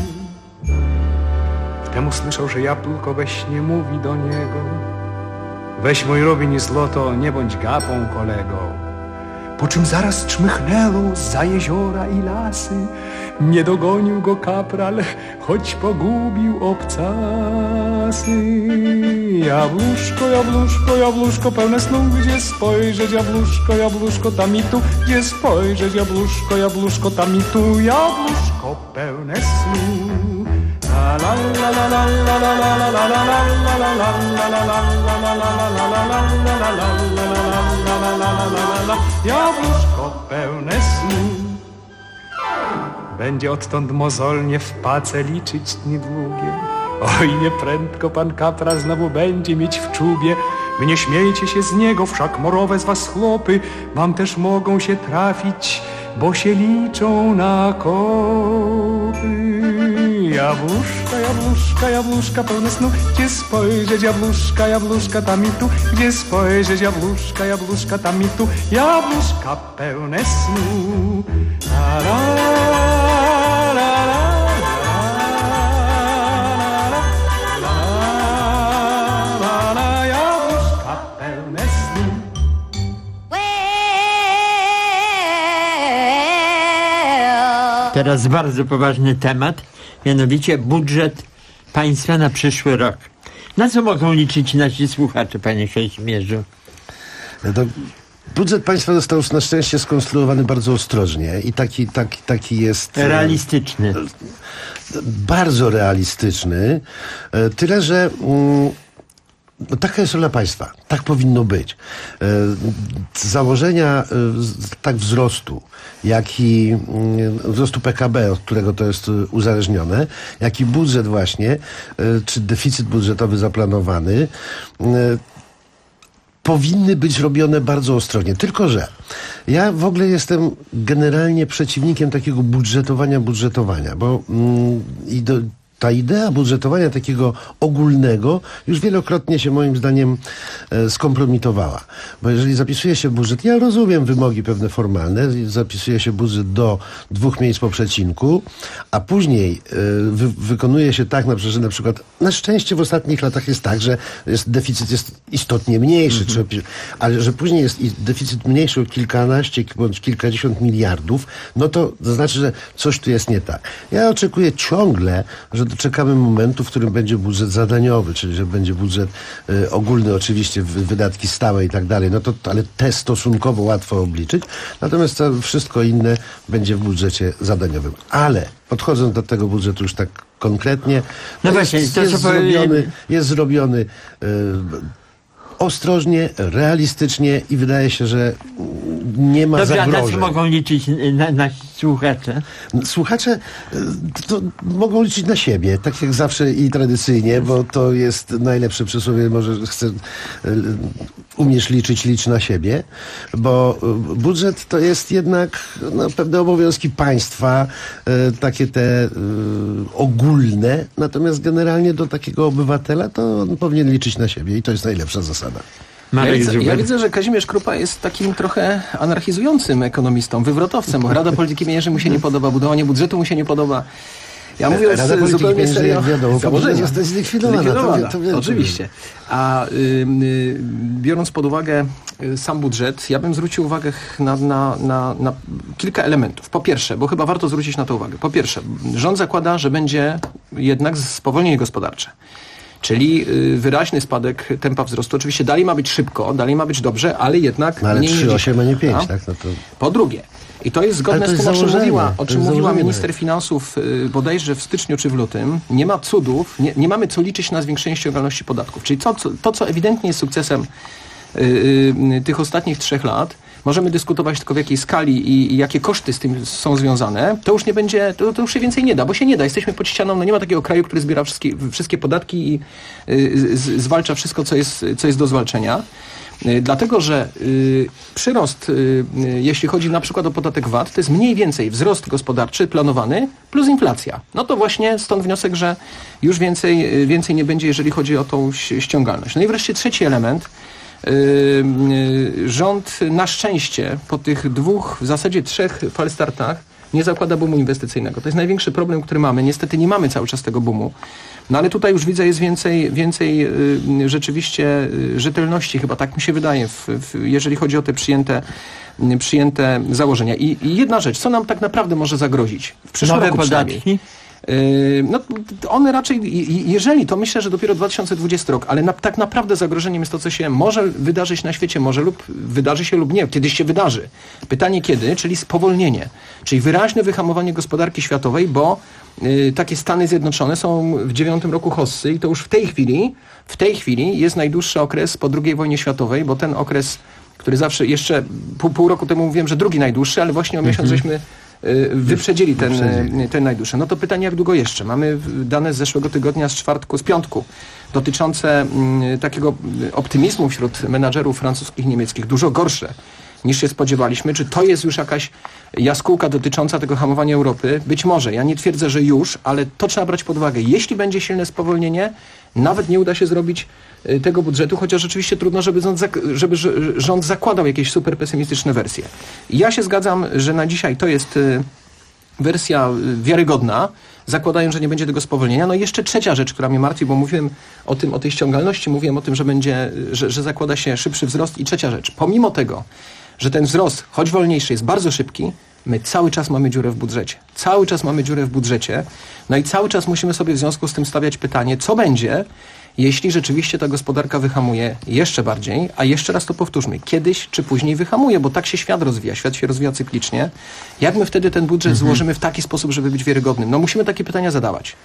Wtem usłyszał, że jabłko we śnie mówi do niego: weź mój Rubin i złoto, nie bądź gapą, kolego. Po czym zaraz czmychnęło zza jeziora i lasy. Nie dogonił go kapral, choć pogubił obcasy. Jabłuszko, jabłuszko, jabłuszko pełne snów, gdzie spojrzeć jabłuszko, jabłuszko tam i tu, gdzie spojrzeć jabłuszko, jabłuszko tam i tu, jabłuszko pełne snów. La la la la la la la la la la la la. Jabłuszko pełne snu. Będzie odtąd mozolnie w pace liczyć dni długie. Oj, nieprędko pan kapral znowu będzie mieć w czubie. Wy nie śmiejcie się z niego, wszak morowe z was chłopy wam też mogą się trafić, bo się liczą na kopy. Jabłuszka, jabłuszka, jabłuszka pełne snu, gdzie spojrzeć jabłuszka, jabłuszka tam i tu, gdzie spojrzeć jabłuszka, jabłuszka tam i tu, jabłuszka pełne snu. La la la la. Teraz bardzo poważny temat, mianowicie budżet państwa na przyszły rok. Na co mogą liczyć nasi słuchacze, panie Kazimierzu? Budżet państwa został na szczęście skonstruowany bardzo ostrożnie i taki jest... Realistyczny. Bardzo realistyczny. Tyle, że... taka jest rola państwa. Tak powinno być. Założenia tak wzrostu, jak i wzrostu PKB, od którego to jest uzależnione, jak i budżet właśnie, czy deficyt budżetowy zaplanowany, powinny być robione bardzo ostrożnie. Tylko że ja w ogóle jestem generalnie przeciwnikiem takiego budżetowania, bo ta idea budżetowania takiego ogólnego już wielokrotnie się moim zdaniem skompromitowała. Bo jeżeli zapisuje się budżet, ja rozumiem wymogi pewne formalne, zapisuje się budżet do 2 miejsc po przecinku, a później wykonuje się tak, że na przykład na szczęście w ostatnich latach jest tak, że deficyt jest istotnie mniejszy, ale że później jest deficyt mniejszy o kilkanaście bądź kilkadziesiąt miliardów, no to znaczy, że coś tu jest nie tak. Ja oczekuję ciągle, że doczekamy momentu, w którym będzie budżet zadaniowy, czyli że będzie budżet ogólny, oczywiście wydatki stałe i tak dalej, no to, ale te stosunkowo łatwo obliczyć, natomiast wszystko inne będzie w budżecie zadaniowym. Ale podchodząc do tego budżetu już tak konkretnie, no właśnie, jest zrobiony ostrożnie, realistycznie i wydaje się, że nie ma zagrożeń. Na co mogą liczyć nasi słuchacze? Słuchacze to mogą liczyć na siebie, tak jak zawsze i tradycyjnie, bo to jest najlepsze przysłowie, może umiesz liczyć, licz na siebie, bo budżet to jest jednak pewne obowiązki państwa, takie te ogólne, natomiast generalnie do takiego obywatela to on powinien liczyć na siebie i to jest najlepsza zasada. Ja widzę, że Kazimierz Krupa jest takim trochę anarchizującym ekonomistą, wywrotowcem, bo Rada Polityki Pieniężnej mu się nie podoba, budowanie budżetu mu się nie podoba. Ja mówię zupełnie serio, założenie zostać zlikwidowana. Oczywiście. A biorąc pod uwagę sam budżet, ja bym zwrócił uwagę na kilka elementów. Po pierwsze, bo chyba warto zwrócić na to uwagę. Po pierwsze, rząd zakłada, że będzie jednak spowolnienie gospodarcze. Czyli wyraźny spadek tempa wzrostu. Oczywiście dalej ma być szybko, dalej ma być dobrze, ale jednak... ale 3,8, a nie 5, tak? No to... Po drugie, i to jest zgodne z tym, o czym mówiła minister finansów bodajże w styczniu czy w lutym, nie ma cudów, nie mamy co liczyć na zwiększenie ściągalności podatków. Czyli to, co ewidentnie jest sukcesem tych ostatnich 3 lat, możemy dyskutować tylko w jakiej skali i jakie koszty z tym są związane, to już nie będzie, to już się więcej nie da, bo się nie da. Jesteśmy pod ścianą, nie ma takiego kraju, który zbiera wszystkie podatki i zwalcza wszystko, co jest do zwalczenia. Dlatego, że przyrost, jeśli chodzi na przykład o podatek VAT, to jest mniej więcej wzrost gospodarczy planowany plus inflacja. No to właśnie stąd wniosek, że już więcej nie będzie, jeżeli chodzi o tą ściągalność. No i wreszcie trzeci element. Rząd na szczęście po tych 2, w zasadzie 3 falstartach nie zakłada boomu inwestycyjnego. To jest największy problem, który mamy. Niestety nie mamy cały czas tego boomu. No ale tutaj już widzę, jest więcej rzeczywiście rzetelności, chyba tak mi się wydaje, jeżeli chodzi o te przyjęte założenia. I jedna rzecz, co nam tak naprawdę może zagrozić w przyszłym roku podatki? No, one raczej, jeżeli, to myślę, że dopiero 2020 rok, ale tak naprawdę zagrożeniem jest to, co się może wydarzyć na świecie, może lub wydarzy się lub nie, kiedyś się wydarzy. Pytanie kiedy, czyli spowolnienie, czyli wyraźne wyhamowanie gospodarki światowej, bo takie Stany Zjednoczone są w 9 roku hossy i to już w tej chwili jest najdłuższy okres po II wojnie światowej, bo ten okres, który zawsze jeszcze pół roku temu mówiłem, że drugi najdłuższy, ale właśnie o miesiąc żeśmy wyprzedzili ten najdłuższy. No to pytanie, jak długo jeszcze? Mamy dane z zeszłego tygodnia, z piątku, dotyczące takiego optymizmu wśród menadżerów francuskich i niemieckich, dużo gorsze niż się spodziewaliśmy. Czy to jest już jakaś jaskółka dotycząca tego hamowania Europy? Być może. Ja nie twierdzę, że już, ale to trzeba brać pod uwagę. Jeśli będzie silne spowolnienie, nawet nie uda się zrobić tego budżetu, chociaż rzeczywiście trudno, żeby rząd zakładał jakieś super pesymistyczne wersje. Ja się zgadzam, że na dzisiaj to jest wersja wiarygodna, zakładają, że nie będzie tego spowolnienia. No i jeszcze trzecia rzecz, która mnie martwi, bo mówiłem o tej ściągalności, mówiłem o tym, że zakłada się szybszy wzrost. I trzecia rzecz, pomimo tego, że ten wzrost, choć wolniejszy, jest bardzo szybki, my cały czas mamy dziurę w budżecie. Cały czas mamy dziurę w budżecie. No i cały czas musimy sobie w związku z tym stawiać pytanie, co będzie, jeśli rzeczywiście ta gospodarka wyhamuje jeszcze bardziej, a jeszcze raz to powtórzmy, kiedyś czy później wyhamuje, bo tak się świat rozwija, świat się rozwija cyklicznie. Jak my wtedy ten budżet złożymy w taki sposób, żeby być wiarygodnym? No musimy takie pytania zadawać.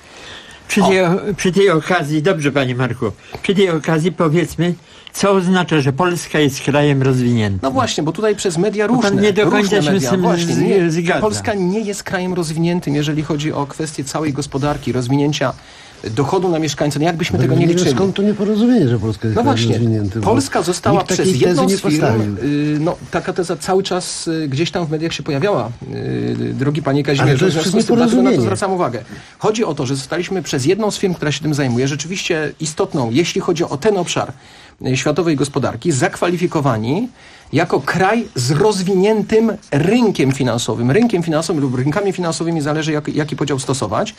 Przy tej okazji, dobrze panie Marku, przy tej okazji powiedzmy, co oznacza, że Polska jest krajem rozwiniętym. No właśnie, bo tutaj przez media różne. Pan nie do końca się z tym zgadza. Polska nie jest krajem rozwiniętym, jeżeli chodzi o kwestię całej gospodarki, rozwinięcia dochodu na mieszkańca. No jakbyśmy tego nie liczyli. Skąd to nieporozumienie, że Polska jest krajem rozwiniętym? Polska została przez jedną z firm, taka teza cały czas gdzieś tam w mediach się pojawiała, drogi panie Kazimierzu, dlatego na to zwracam uwagę. Chodzi o to, że zostaliśmy przez jedną z firm, która się tym zajmuje, rzeczywiście istotną, jeśli chodzi o ten obszar światowej gospodarki, zakwalifikowani jako kraj z rozwiniętym rynkiem finansowym lub rynkami finansowymi, zależy jaki podział stosować.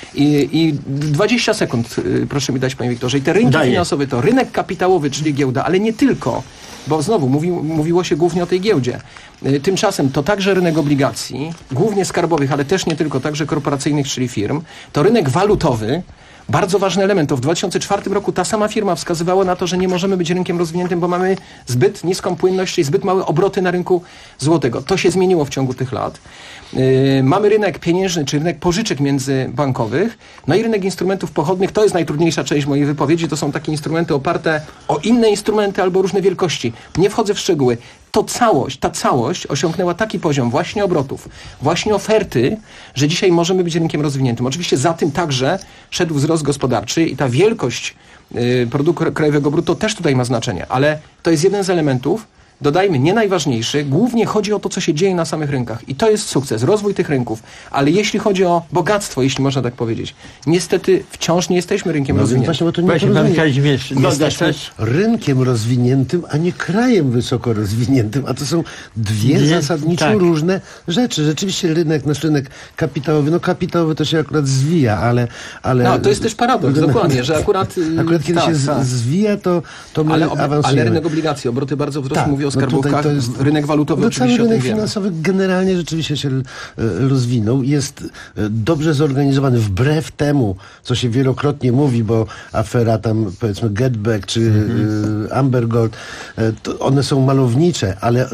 I 20 sekund, proszę mi dać, panie Wiktorze. I te rynki finansowe to rynek kapitałowy, czyli giełda, ale nie tylko, bo znowu mówiło się głównie o tej giełdzie. Tymczasem to także rynek obligacji, głównie skarbowych, ale też nie tylko, także korporacyjnych, czyli firm. To rynek walutowy, bardzo ważny element. To w 2004 roku ta sama firma wskazywała na to, że nie możemy być rynkiem rozwiniętym, bo mamy zbyt niską płynność i zbyt małe obroty na rynku złotego. To się zmieniło w ciągu tych lat. Mamy rynek pieniężny, czy rynek pożyczek międzybankowych, no i rynek instrumentów pochodnych. To jest najtrudniejsza część mojej wypowiedzi. To są takie instrumenty oparte o inne instrumenty albo różne wielkości. Nie wchodzę w szczegóły. Ta całość osiągnęła taki poziom właśnie obrotów, właśnie oferty, że dzisiaj możemy być rynkiem rozwiniętym. Oczywiście za tym także szedł wzrost gospodarczy i ta wielkość produktu krajowego brutto też tutaj ma znaczenie, ale to jest jeden z elementów, dodajmy, nie najważniejszy, głównie chodzi o to, co się dzieje na samych rynkach. I to jest sukces, rozwój tych rynków. Ale jeśli chodzi o bogactwo, jeśli można tak powiedzieć, niestety wciąż nie jesteśmy rynkiem rozwiniętym. Jesteśmy rynkiem rozwiniętym, a nie krajem wysoko rozwiniętym. A to są dwie zasadniczo różne rzeczy. Rzeczywiście nasz rynek kapitałowy, kapitałowy to się akurat zwija, ale no, to jest też paradoks, dokładnie, że akurat kiedy się zwija, to my awansujemy. Ale rynek obligacji, obroty bardzo wzrosły, mówię o skarbówkach, rynek walutowy oczywiście cały rynek finansowy generalnie rzeczywiście się rozwinął. Jest dobrze zorganizowany, wbrew temu, co się wielokrotnie mówi, bo afera tam, powiedzmy, Getback czy Amber Gold, one są malownicze, ale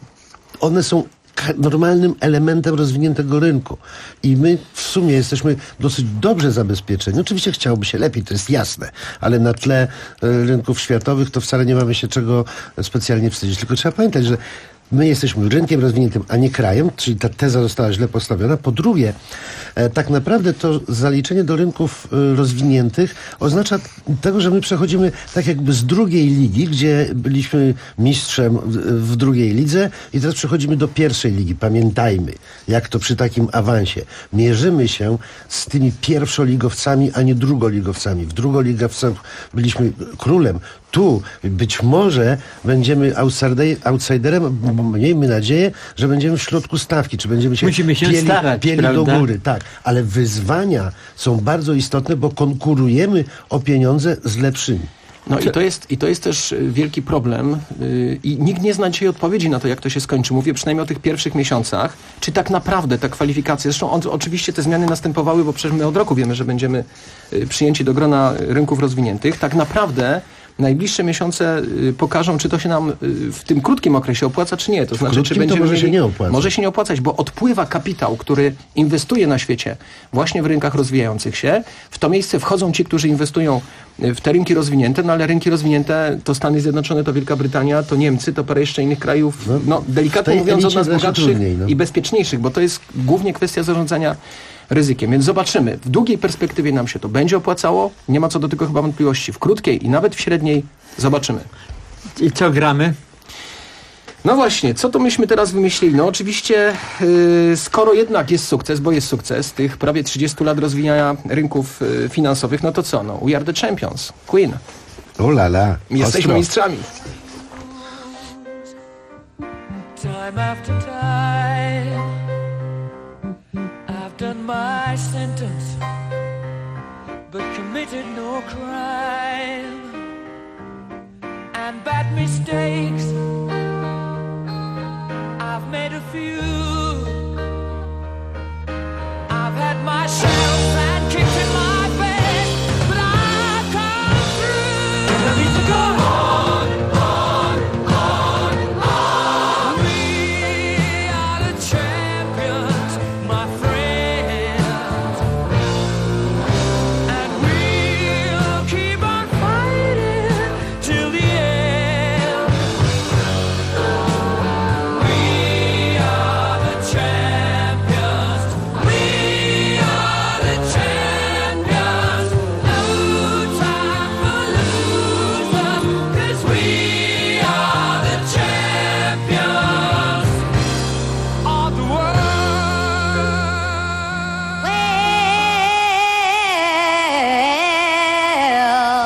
one są normalnym elementem rozwiniętego rynku. I my w sumie jesteśmy dosyć dobrze zabezpieczeni. Oczywiście chciałoby się lepiej, to jest jasne, ale na tle rynków światowych to wcale nie mamy się czego specjalnie wstydzić. Tylko trzeba pamiętać, że my jesteśmy rynkiem rozwiniętym, a nie krajem, czyli ta teza została źle postawiona. Po drugie, tak naprawdę to zaliczenie do rynków rozwiniętych oznacza tego, że my przechodzimy tak jakby z drugiej ligi, gdzie byliśmy mistrzem w drugiej lidze i teraz przechodzimy do pierwszej ligi. Pamiętajmy, jak to przy takim awansie. Mierzymy się z tymi pierwszoligowcami, a nie drugoligowcami. W drugoligowcach byliśmy królem. Tu być może będziemy outsiderem, miejmy nadzieję, że będziemy w środku stawki, czy będziemy się pieli do góry. Tak, ale wyzwania są bardzo istotne, bo konkurujemy o pieniądze z lepszymi. No i to jest też wielki problem i nikt nie zna dzisiaj odpowiedzi na to, jak to się skończy. Mówię przynajmniej o tych pierwszych miesiącach. Czy tak naprawdę ta kwalifikacja, zresztą oczywiście te zmiany następowały, bo przecież my od roku wiemy, że będziemy przyjęci do grona rynków rozwiniętych. Tak naprawdę najbliższe miesiące pokażą, czy to się nam w tym krótkim okresie opłaca, czy nie. To znaczy, czy będziemy może się nie opłacać. Może się nie opłacać, bo odpływa kapitał, który inwestuje na świecie właśnie w rynkach rozwijających się. W to miejsce wchodzą ci, którzy inwestują w te rynki rozwinięte, no ale rynki rozwinięte to Stany Zjednoczone, to Wielka Brytania, to Niemcy, to parę jeszcze innych krajów, delikatnie mówiąc, od nas bogatszych i bezpieczniejszych, bo to jest głównie kwestia zarządzania ryzykiem. Więc zobaczymy. W długiej perspektywie nam się to będzie opłacało. Nie ma co do tego chyba wątpliwości. W krótkiej i nawet w średniej zobaczymy. I co gramy? No właśnie, co to myśmy teraz wymyślili? No oczywiście, skoro jednak jest sukces, bo jest sukces tych prawie 30 lat rozwijania rynków finansowych, no to co? No, we are the champions. Queen. O la la. Jesteśmy mistrzami. Time after time I've done my sentence but committed no crime and bad mistakes I've made a few I've had my shells and kicked in my bed but I've come through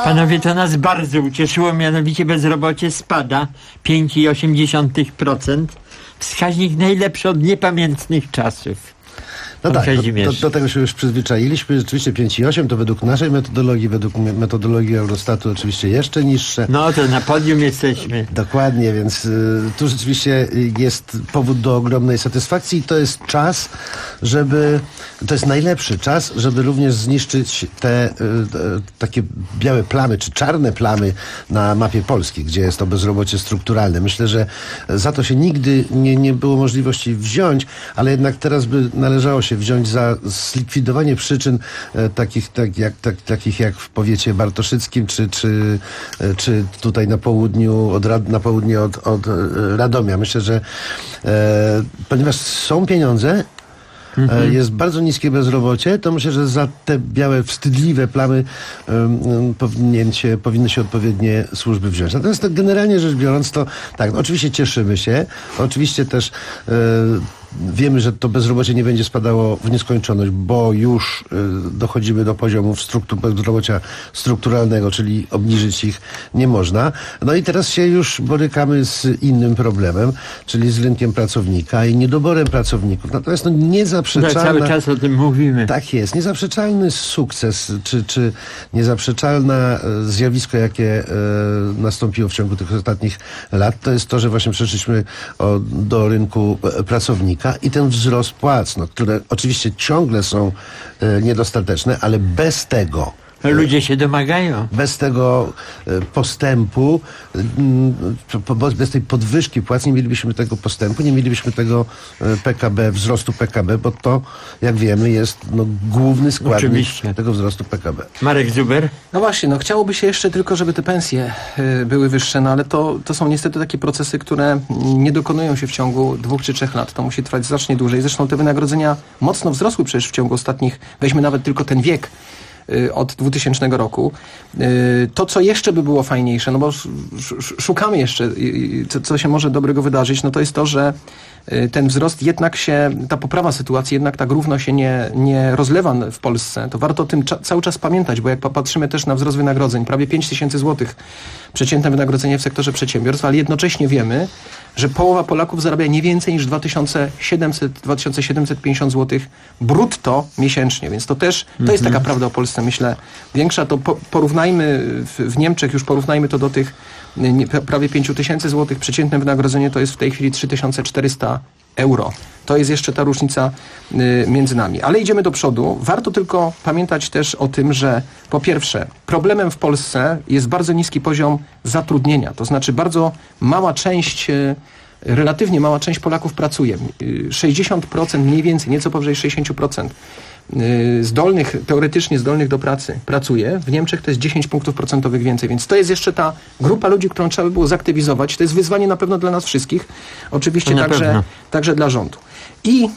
Panowie, to nas bardzo ucieszyło, mianowicie bezrobocie spada 5,8%. Wskaźnik najlepszy od niepamiętnych czasów. No tak, do tego się już przyzwyczailiśmy. Rzeczywiście 5,8 to według naszej metodologii, według metodologii Eurostatu oczywiście jeszcze niższe. No to na podium jesteśmy. Dokładnie, więc tu rzeczywiście jest powód do ogromnej satysfakcji i to jest czas, to jest najlepszy czas, żeby również zniszczyć te takie białe plamy, czy czarne plamy na mapie Polski, gdzie jest to bezrobocie strukturalne. Myślę, że za to się nigdy nie było możliwości wziąć, ale jednak teraz by należało się wziąć za zlikwidowanie przyczyn takich jak w powiecie bartoszyckim, czy tutaj na południu, na południe od Radomia. Myślę, że ponieważ są pieniądze, jest bardzo niskie bezrobocie, to myślę, że za te białe, wstydliwe plamy powinny się odpowiednie służby wziąć. Natomiast generalnie rzecz biorąc, to tak, no, oczywiście cieszymy się, oczywiście też wiemy, że to bezrobocie nie będzie spadało w nieskończoność, bo już dochodzimy do poziomów bezrobocia strukturalnego, czyli obniżyć ich nie można. No i teraz się już borykamy z innym problemem, czyli z rynkiem pracownika i niedoborem pracowników. Natomiast niezaprzeczalny... Cały czas o tym mówimy. Tak jest. Niezaprzeczalny sukces, czy niezaprzeczalne zjawisko, jakie nastąpiło w ciągu tych ostatnich lat, to jest to, że właśnie przeszliśmy do rynku pracownika i ten wzrost płac, które oczywiście ciągle są niedostateczne, ale bez tego ludzie się domagają. Bez tego postępu, bez tej podwyżki płac nie mielibyśmy tego postępu, nie mielibyśmy tego PKB, wzrostu PKB, bo to, jak wiemy, jest główny składnik tego wzrostu PKB. Marek Zuber? No właśnie, chciałoby się jeszcze tylko, żeby te pensje były wyższe, no ale to są niestety takie procesy, które nie dokonują się w ciągu 2 czy 3 lat. To musi trwać znacznie dłużej. Zresztą te wynagrodzenia mocno wzrosły przecież w ciągu ostatnich, weźmy nawet tylko ten wiek, od 2000 roku. To, co jeszcze by było fajniejsze, no bo szukamy jeszcze, co się może dobrego wydarzyć, no to jest to, że ten wzrost jednak ta poprawa sytuacji jednak tak równo się nie rozlewa w Polsce. To warto o tym cały czas pamiętać, bo jak popatrzymy też na wzrost wynagrodzeń, prawie 5000 złotych przeciętne wynagrodzenie w sektorze przedsiębiorstw, ale jednocześnie wiemy, że połowa Polaków zarabia nie więcej niż 2750 zł brutto miesięcznie, więc to też, to jest taka prawda o Polsce, myślę, większa. To porównajmy w Niemczech, już porównajmy to do tych prawie 5000 zł. Przeciętne wynagrodzenie to jest w tej chwili 3400 euro. To jest jeszcze ta różnica między nami. Ale idziemy do przodu. Warto tylko pamiętać też o tym, że po pierwsze, problemem w Polsce jest bardzo niski poziom zatrudnienia. To znaczy bardzo relatywnie mała część Polaków pracuje. 60% mniej więcej, nieco powyżej 60%. Teoretycznie zdolnych do pracy pracuje. W Niemczech to jest 10 punktów procentowych więcej, więc to jest jeszcze ta grupa ludzi, którą trzeba by było zaktywizować. To jest wyzwanie na pewno dla nas wszystkich. Oczywiście także dla rządu. I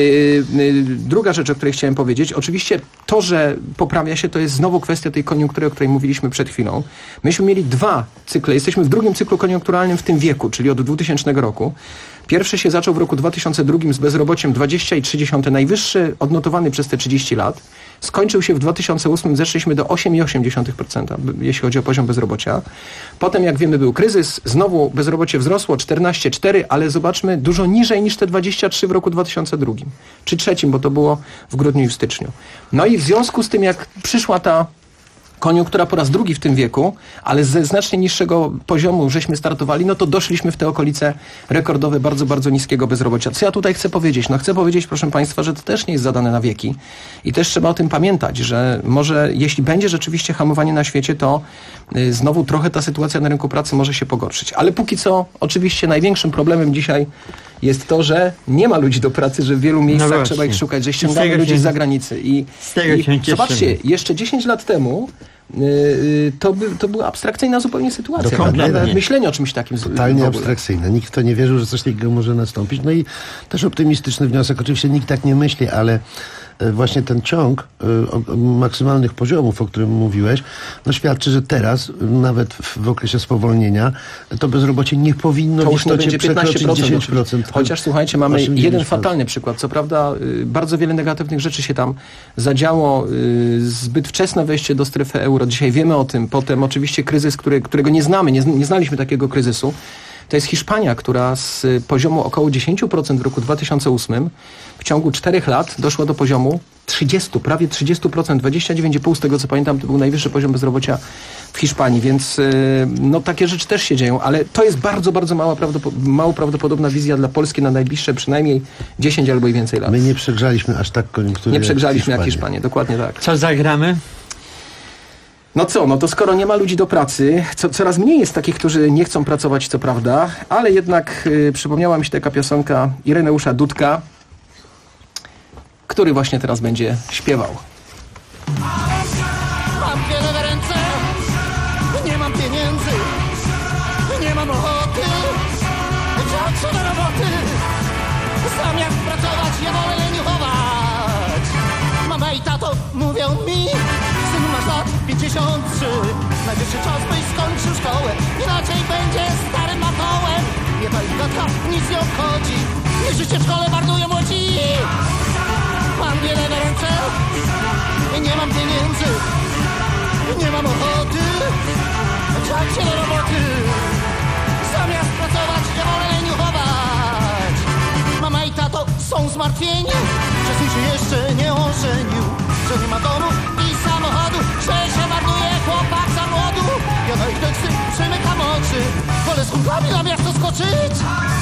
druga rzecz, o której chciałem powiedzieć, oczywiście to, że poprawia się, to jest znowu kwestia tej koniunktury, o której mówiliśmy przed chwilą. Myśmy mieli 2 cykle, jesteśmy w drugim cyklu koniunkturalnym w tym wieku, czyli od 2000 roku. Pierwszy się zaczął w roku 2002 z bezrobociem 20,3, najwyższy odnotowany przez te 30 lat. Skończył się w 2008, zeszliśmy do 8,8%, jeśli chodzi o poziom bezrobocia. Potem, jak wiemy, był kryzys, znowu bezrobocie wzrosło 14,4, ale zobaczmy, dużo niżej niż te 23 w roku 2002, czy trzecim, bo to było w grudniu i w styczniu. No i w związku z tym, jak przyszła ta koniunktura po raz drugi w tym wieku, ale ze znacznie niższego poziomu żeśmy startowali, no to doszliśmy w te okolice rekordowe bardzo, bardzo niskiego bezrobocia. Co ja tutaj chcę powiedzieć? No chcę powiedzieć, proszę Państwa, że to też nie jest zadane na wieki i też trzeba o tym pamiętać, że może jeśli będzie rzeczywiście hamowanie na świecie, to znowu trochę ta sytuacja na rynku pracy może się pogorszyć. Ale póki co oczywiście największym problemem dzisiaj jest to, że nie ma ludzi do pracy, że w wielu miejscach trzeba ich szukać, że ściągamy ludzi z zagranicy. I zobaczcie, jeszcze 10 lat temu to była abstrakcyjna zupełnie sytuacja. Myślenie o czymś takim. Totalnie abstrakcyjne. Nikt w to nie wierzył, że coś takiego może nastąpić. No i też optymistyczny wniosek. Oczywiście nikt tak nie myśli, ale właśnie ten ciąg maksymalnych poziomów, o którym mówiłeś, no świadczy, że teraz, nawet w okresie spowolnienia, to bezrobocie nie powinno to już nie będzie przekroczyć 10%. Chociaż słuchajcie, mamy 8-9%. jeden fatalny przykład. Co prawda bardzo wiele negatywnych rzeczy się tam zadziało. Zbyt wczesne wejście do strefy euro. Dzisiaj wiemy o tym. Potem oczywiście kryzys, którego nie znamy. Nie znaliśmy takiego kryzysu. To jest Hiszpania, która z poziomu około 10% w roku 2008 w ciągu 4 lat doszła do poziomu 30, prawie 30%, 29,5% z tego co pamiętam, to był najwyższy poziom bezrobocia w Hiszpanii, więc no takie rzeczy też się dzieją, ale to jest bardzo, bardzo mało prawdopodobna wizja dla Polski na najbliższe przynajmniej 10 albo i więcej lat. My nie przegrzaliśmy aż tak koniunktury. Nie przegrzaliśmy jak Hiszpanię, dokładnie tak. Co zagramy? No co, no to skoro nie ma ludzi do pracy, coraz mniej jest takich, którzy nie chcą pracować, co prawda, ale jednak przypomniała mi się taka piosenka Ireneusza Dudka, który właśnie teraz będzie śpiewał. Mam wiele w ręce, nie mam pieniędzy, nie mam ochoty, wziąć do roboty, zamiast pracować je wolę leniuchować. Mama i tato mówią mi, synu masz lat 53, najwyższy czas byś skończył szkołę, inaczej będzie starym matołem. Nie ta gadka, nic nie obchodzi, nie życie w szkole marnują młodzi. Mam wiele w ręce, nie mam pieniędzy, nie mam ochoty, wziąć się do roboty, zamiast pracować nie wolę leniuchować. Mama i tato są zmartwieni, że syn się jeszcze nie ożenił, że nie ma domu i samochodu, że się marnuje chłopak za młodu. Ja na ich teksty przymykam oczy, wolę z kumplami na miasto skoczyć.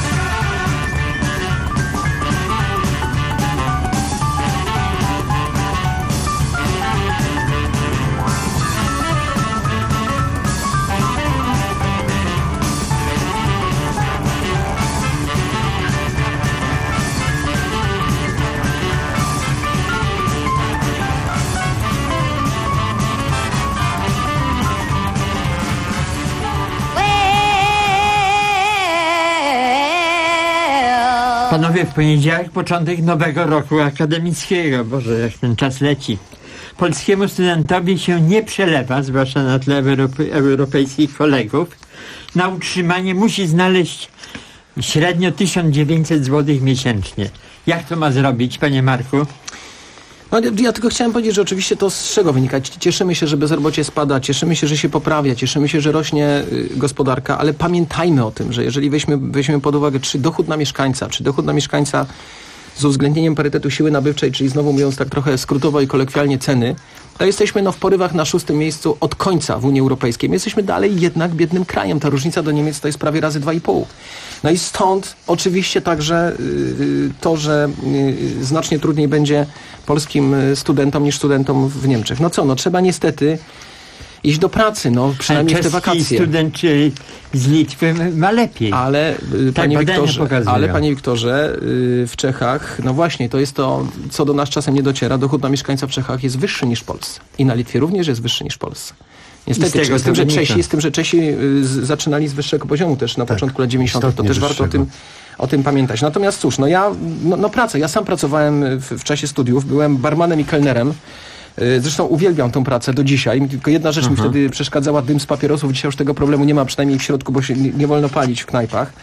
Panowie, w poniedziałek początek nowego roku akademickiego. Boże, jak ten czas leci. Polskiemu studentowi się nie przelewa, zwłaszcza na tle europejskich kolegów. Na utrzymanie musi znaleźć średnio 1900 zł miesięcznie. Jak to ma zrobić, panie Marku? No, ja tylko chciałem powiedzieć, że oczywiście to z czego wynika. Cieszymy się, że bezrobocie spada, cieszymy się, że się poprawia, cieszymy się, że rośnie gospodarka, ale pamiętajmy o tym, że jeżeli weźmiemy pod uwagę czy dochód na mieszkańca z uwzględnieniem parytetu siły nabywczej, czyli znowu mówiąc tak trochę skrótowo i kolokwialnie ceny, to jesteśmy w porywach na 6. miejscu od końca w Unii Europejskiej. My jesteśmy dalej jednak biednym krajem. Ta różnica do Niemiec to jest prawie razy 2,5. No i stąd oczywiście także to, że znacznie trudniej będzie polskim studentom niż studentom w Niemczech. No co, no trzeba niestety iść do pracy, no przynajmniej w te wakacje. Student z Litwy ma lepiej. Ale panie Wiktorze, w Czechach, no właśnie, to jest to, co do nas czasem nie dociera. Dochód na mieszkańca w Czechach jest wyższy niż w Polsce. I na Litwie również jest wyższy niż w Polsce. Niestety, z tym, że Czesi zaczynali z wyższego poziomu też na początku lat 90. To też warto o tym pamiętać. Natomiast cóż, praca. Ja sam pracowałem w czasie studiów, byłem barmanem i kelnerem. Zresztą uwielbiam tą pracę do dzisiaj. Tylko jedna rzecz mi wtedy przeszkadzała, dym z papierosów. Dzisiaj już tego problemu nie ma, przynajmniej w środku, bo się nie wolno palić w knajpach.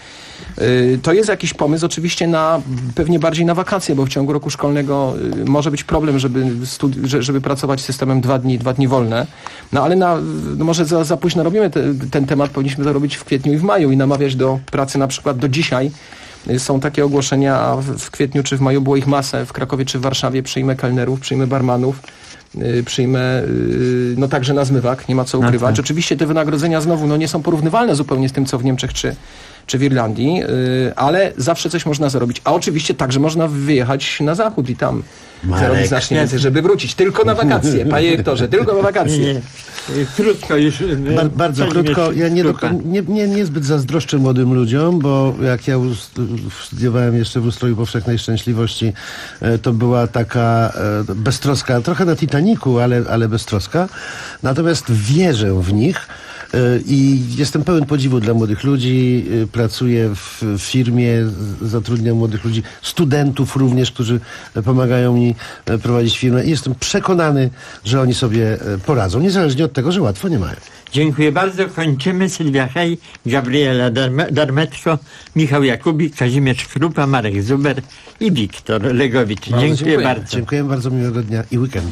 To jest jakiś pomysł oczywiście pewnie bardziej na wakacje, bo w ciągu roku szkolnego może być problem, żeby pracować systemem 2 dni wolne. No ale może za późno robimy ten temat. Powinniśmy to robić w kwietniu i w maju i namawiać do pracy na przykład do dzisiaj. Są takie ogłoszenia, a w kwietniu czy w maju było ich masę. W Krakowie czy w Warszawie przyjmę kelnerów, przyjmę barmanów. Przyjmę także na zmywak, nie ma co ukrywać. Tak. Oczywiście te wynagrodzenia znowu nie są porównywalne zupełnie z tym, co w Niemczech czy w Irlandii, ale zawsze coś można zrobić. A oczywiście także można wyjechać na zachód i tam zarobić znacznie więcej, żeby wrócić. Tylko na wakacje, panie Wiktorze, tylko na wakacje. Nie. Krótko już. Bardzo krótko. Ja niezbyt zazdroszczę młodym ludziom, bo jak ja studiowałem jeszcze w Ustroju Powszechnej Szczęśliwości, to była taka beztroska, trochę na Titanicu, ale beztroska. Natomiast wierzę w nich, I jestem pełen podziwu dla młodych ludzi. Pracuję w firmie, zatrudniam młodych ludzi, studentów również, którzy pomagają mi prowadzić firmę. I jestem przekonany, że oni sobie poradzą, niezależnie od tego, że łatwo nie mają. Dziękuję bardzo. Kończymy. Sylwia Hej, Gabriela Darmetko, Michał Jakubik, Kazimierz Krupa, Marek Zuber i Wiktor Legowicz. Dziękuję bardzo. Dziękuję bardzo, miłego dnia i weekendu.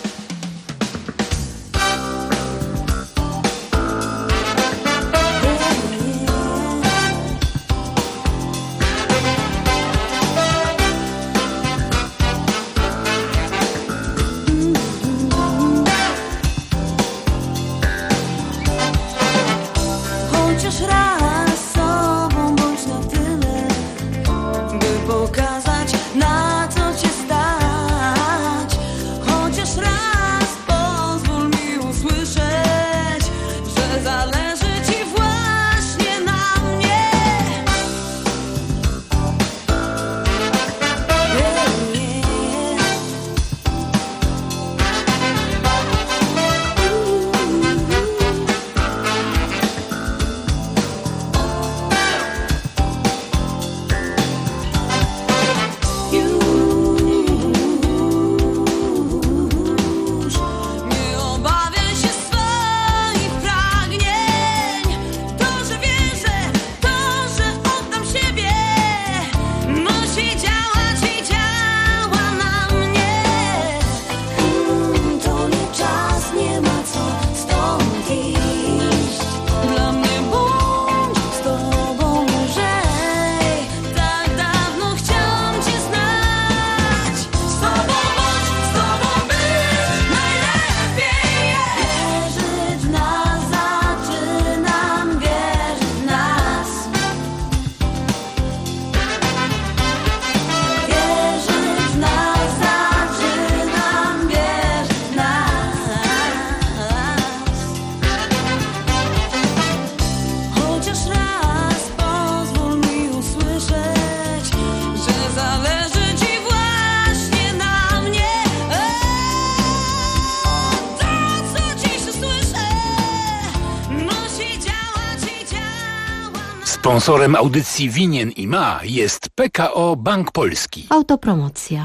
Sponsorem audycji Winien i Ma jest PKO Bank Polski. Autopromocja.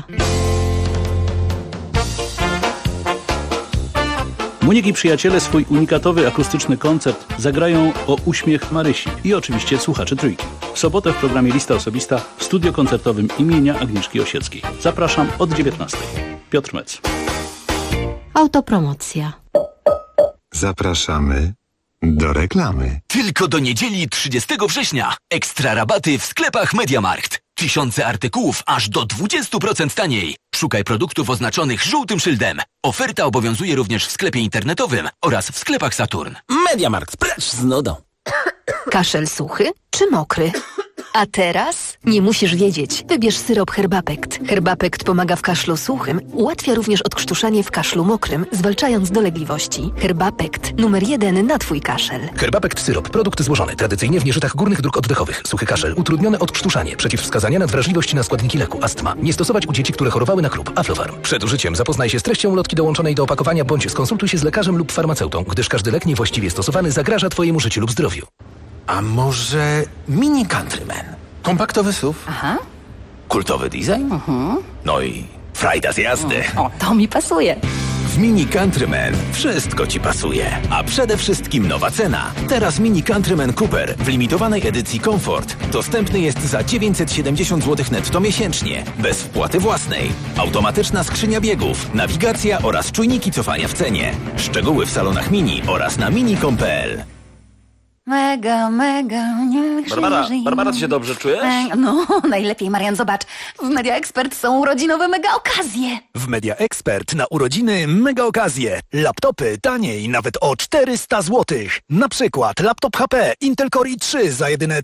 Monik i przyjaciele swój unikatowy akustyczny koncert zagrają o uśmiech Marysi i oczywiście słuchaczy Trójki. W sobotę w programie Lista Osobista w studio koncertowym imienia Agnieszki Osieckiej. Zapraszam od 19:00. Piotr Mec. Autopromocja. Zapraszamy do reklamy. Tylko do niedzieli 30 września. Ekstra rabaty w sklepach MediaMarkt. Tysiące artykułów aż do 20% taniej. Szukaj produktów oznaczonych żółtym szyldem. Oferta obowiązuje również w sklepie internetowym oraz w sklepach Saturn. MediaMarkt, precz z nudą. Kaszel suchy czy mokry? A teraz nie musisz wiedzieć. Wybierz syrop Herbapekt. Herbapekt pomaga w kaszlu suchym, ułatwia również odkrztuszanie w kaszlu mokrym, zwalczając dolegliwości. Herbapekt, numer 1 na Twój kaszel. Herbapekt syrop, produkt złożony tradycyjnie w nieżytach górnych dróg oddechowych. Suchy kaszel, utrudnione odkrztuszanie, przeciwwskazania na wrażliwość na składniki leku, astma. Nie stosować u dzieci, które chorowały na KRUP. Aflofarm. Przed użyciem zapoznaj się z treścią ulotki dołączonej do opakowania bądź skonsultuj się z lekarzem lub farmaceutą, gdyż każdy lek niewłaściwie stosowany zagraża Twojemu życiu lub zdrowiu. A może Mini Countryman? Kompaktowy SUV? Aha. Kultowy design? No i frajda z jazdy. O, to mi pasuje. W Mini Countryman wszystko Ci pasuje. A przede wszystkim nowa cena. Teraz Mini Countryman Cooper w limitowanej edycji Comfort dostępny jest za 970 zł netto miesięcznie. Bez wpłaty własnej. Automatyczna skrzynia biegów, nawigacja oraz czujniki cofania w cenie. Szczegóły w salonach Mini oraz na mini.com.pl. Mega, niech Barbara, ty się dobrze czujesz? No, najlepiej, Marian, zobacz. W Media Expert są urodzinowe mega okazje. W Media Expert na urodziny mega okazje. Laptopy taniej nawet o 400 zł. Na przykład laptop HP Intel Core i3 za jedyne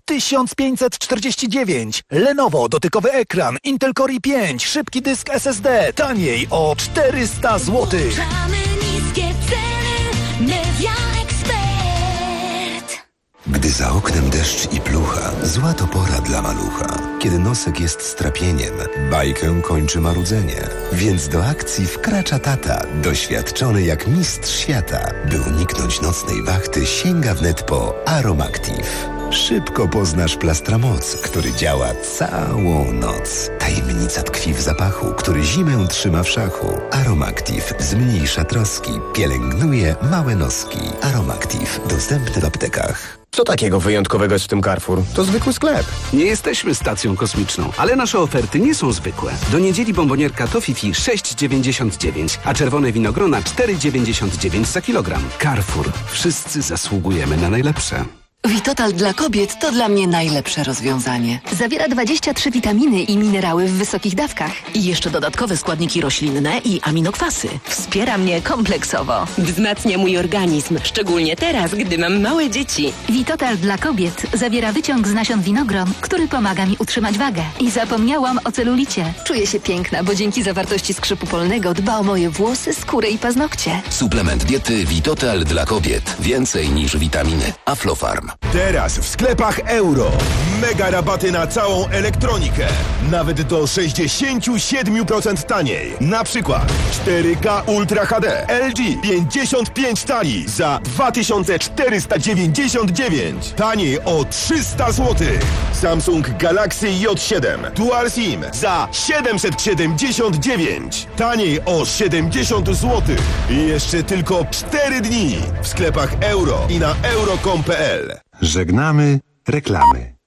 1549. Lenovo dotykowy ekran Intel Core i5, szybki dysk SSD taniej o 400 zł. Niskie ceny, Media Expert. Gdy za oknem deszcz i plucha, zła to pora dla malucha. kiedy nosek jest strapieniem, bajkę kończy marudzenie. Więc do akcji wkracza tata, doświadczony jak mistrz świata. By uniknąć nocnej wachty, sięga wnet po Aromactive. Szybko poznasz Plastramoc, który działa całą noc. Tajemnica tkwi w zapachu, który zimę trzyma w szachu. Aromactive zmniejsza troski, pielęgnuje małe noski. Aromactive dostępny w aptekach. Co takiego wyjątkowego jest w tym Carrefour? To zwykły sklep. Nie jesteśmy stacją kosmiczną, ale nasze oferty nie są zwykłe. Do niedzieli bombonierka Toffifee 6,99, a czerwone winogrona 4,99 za kilogram. Carrefour. Wszyscy zasługujemy na najlepsze. Vitotal dla kobiet to dla mnie najlepsze rozwiązanie. Zawiera 23 witaminy i minerały w wysokich dawkach. I jeszcze dodatkowe składniki roślinne i aminokwasy. Wspiera mnie kompleksowo. Wzmacnia mój organizm, szczególnie teraz, gdy mam małe dzieci. Vitotal dla kobiet zawiera wyciąg z nasion winogron, który pomaga mi utrzymać wagę. I zapomniałam o celulicie. Czuję się piękna, bo dzięki zawartości skrzypu polnego dba o moje włosy, skórę i paznokcie. Suplement diety Vitotal dla kobiet. Więcej niż witaminy. Aflofarm. Teraz w sklepach Euro. Mega rabaty na całą elektronikę. Nawet do 67% taniej. Na przykład 4K Ultra HD LG 55 cali za 2499. Taniej o 300 zł. Samsung Galaxy J7 Dual SIM za 779. Taniej o 70 zł. I jeszcze tylko 4 dni w sklepach Euro i na euro.com.pl. Żegnamy reklamy.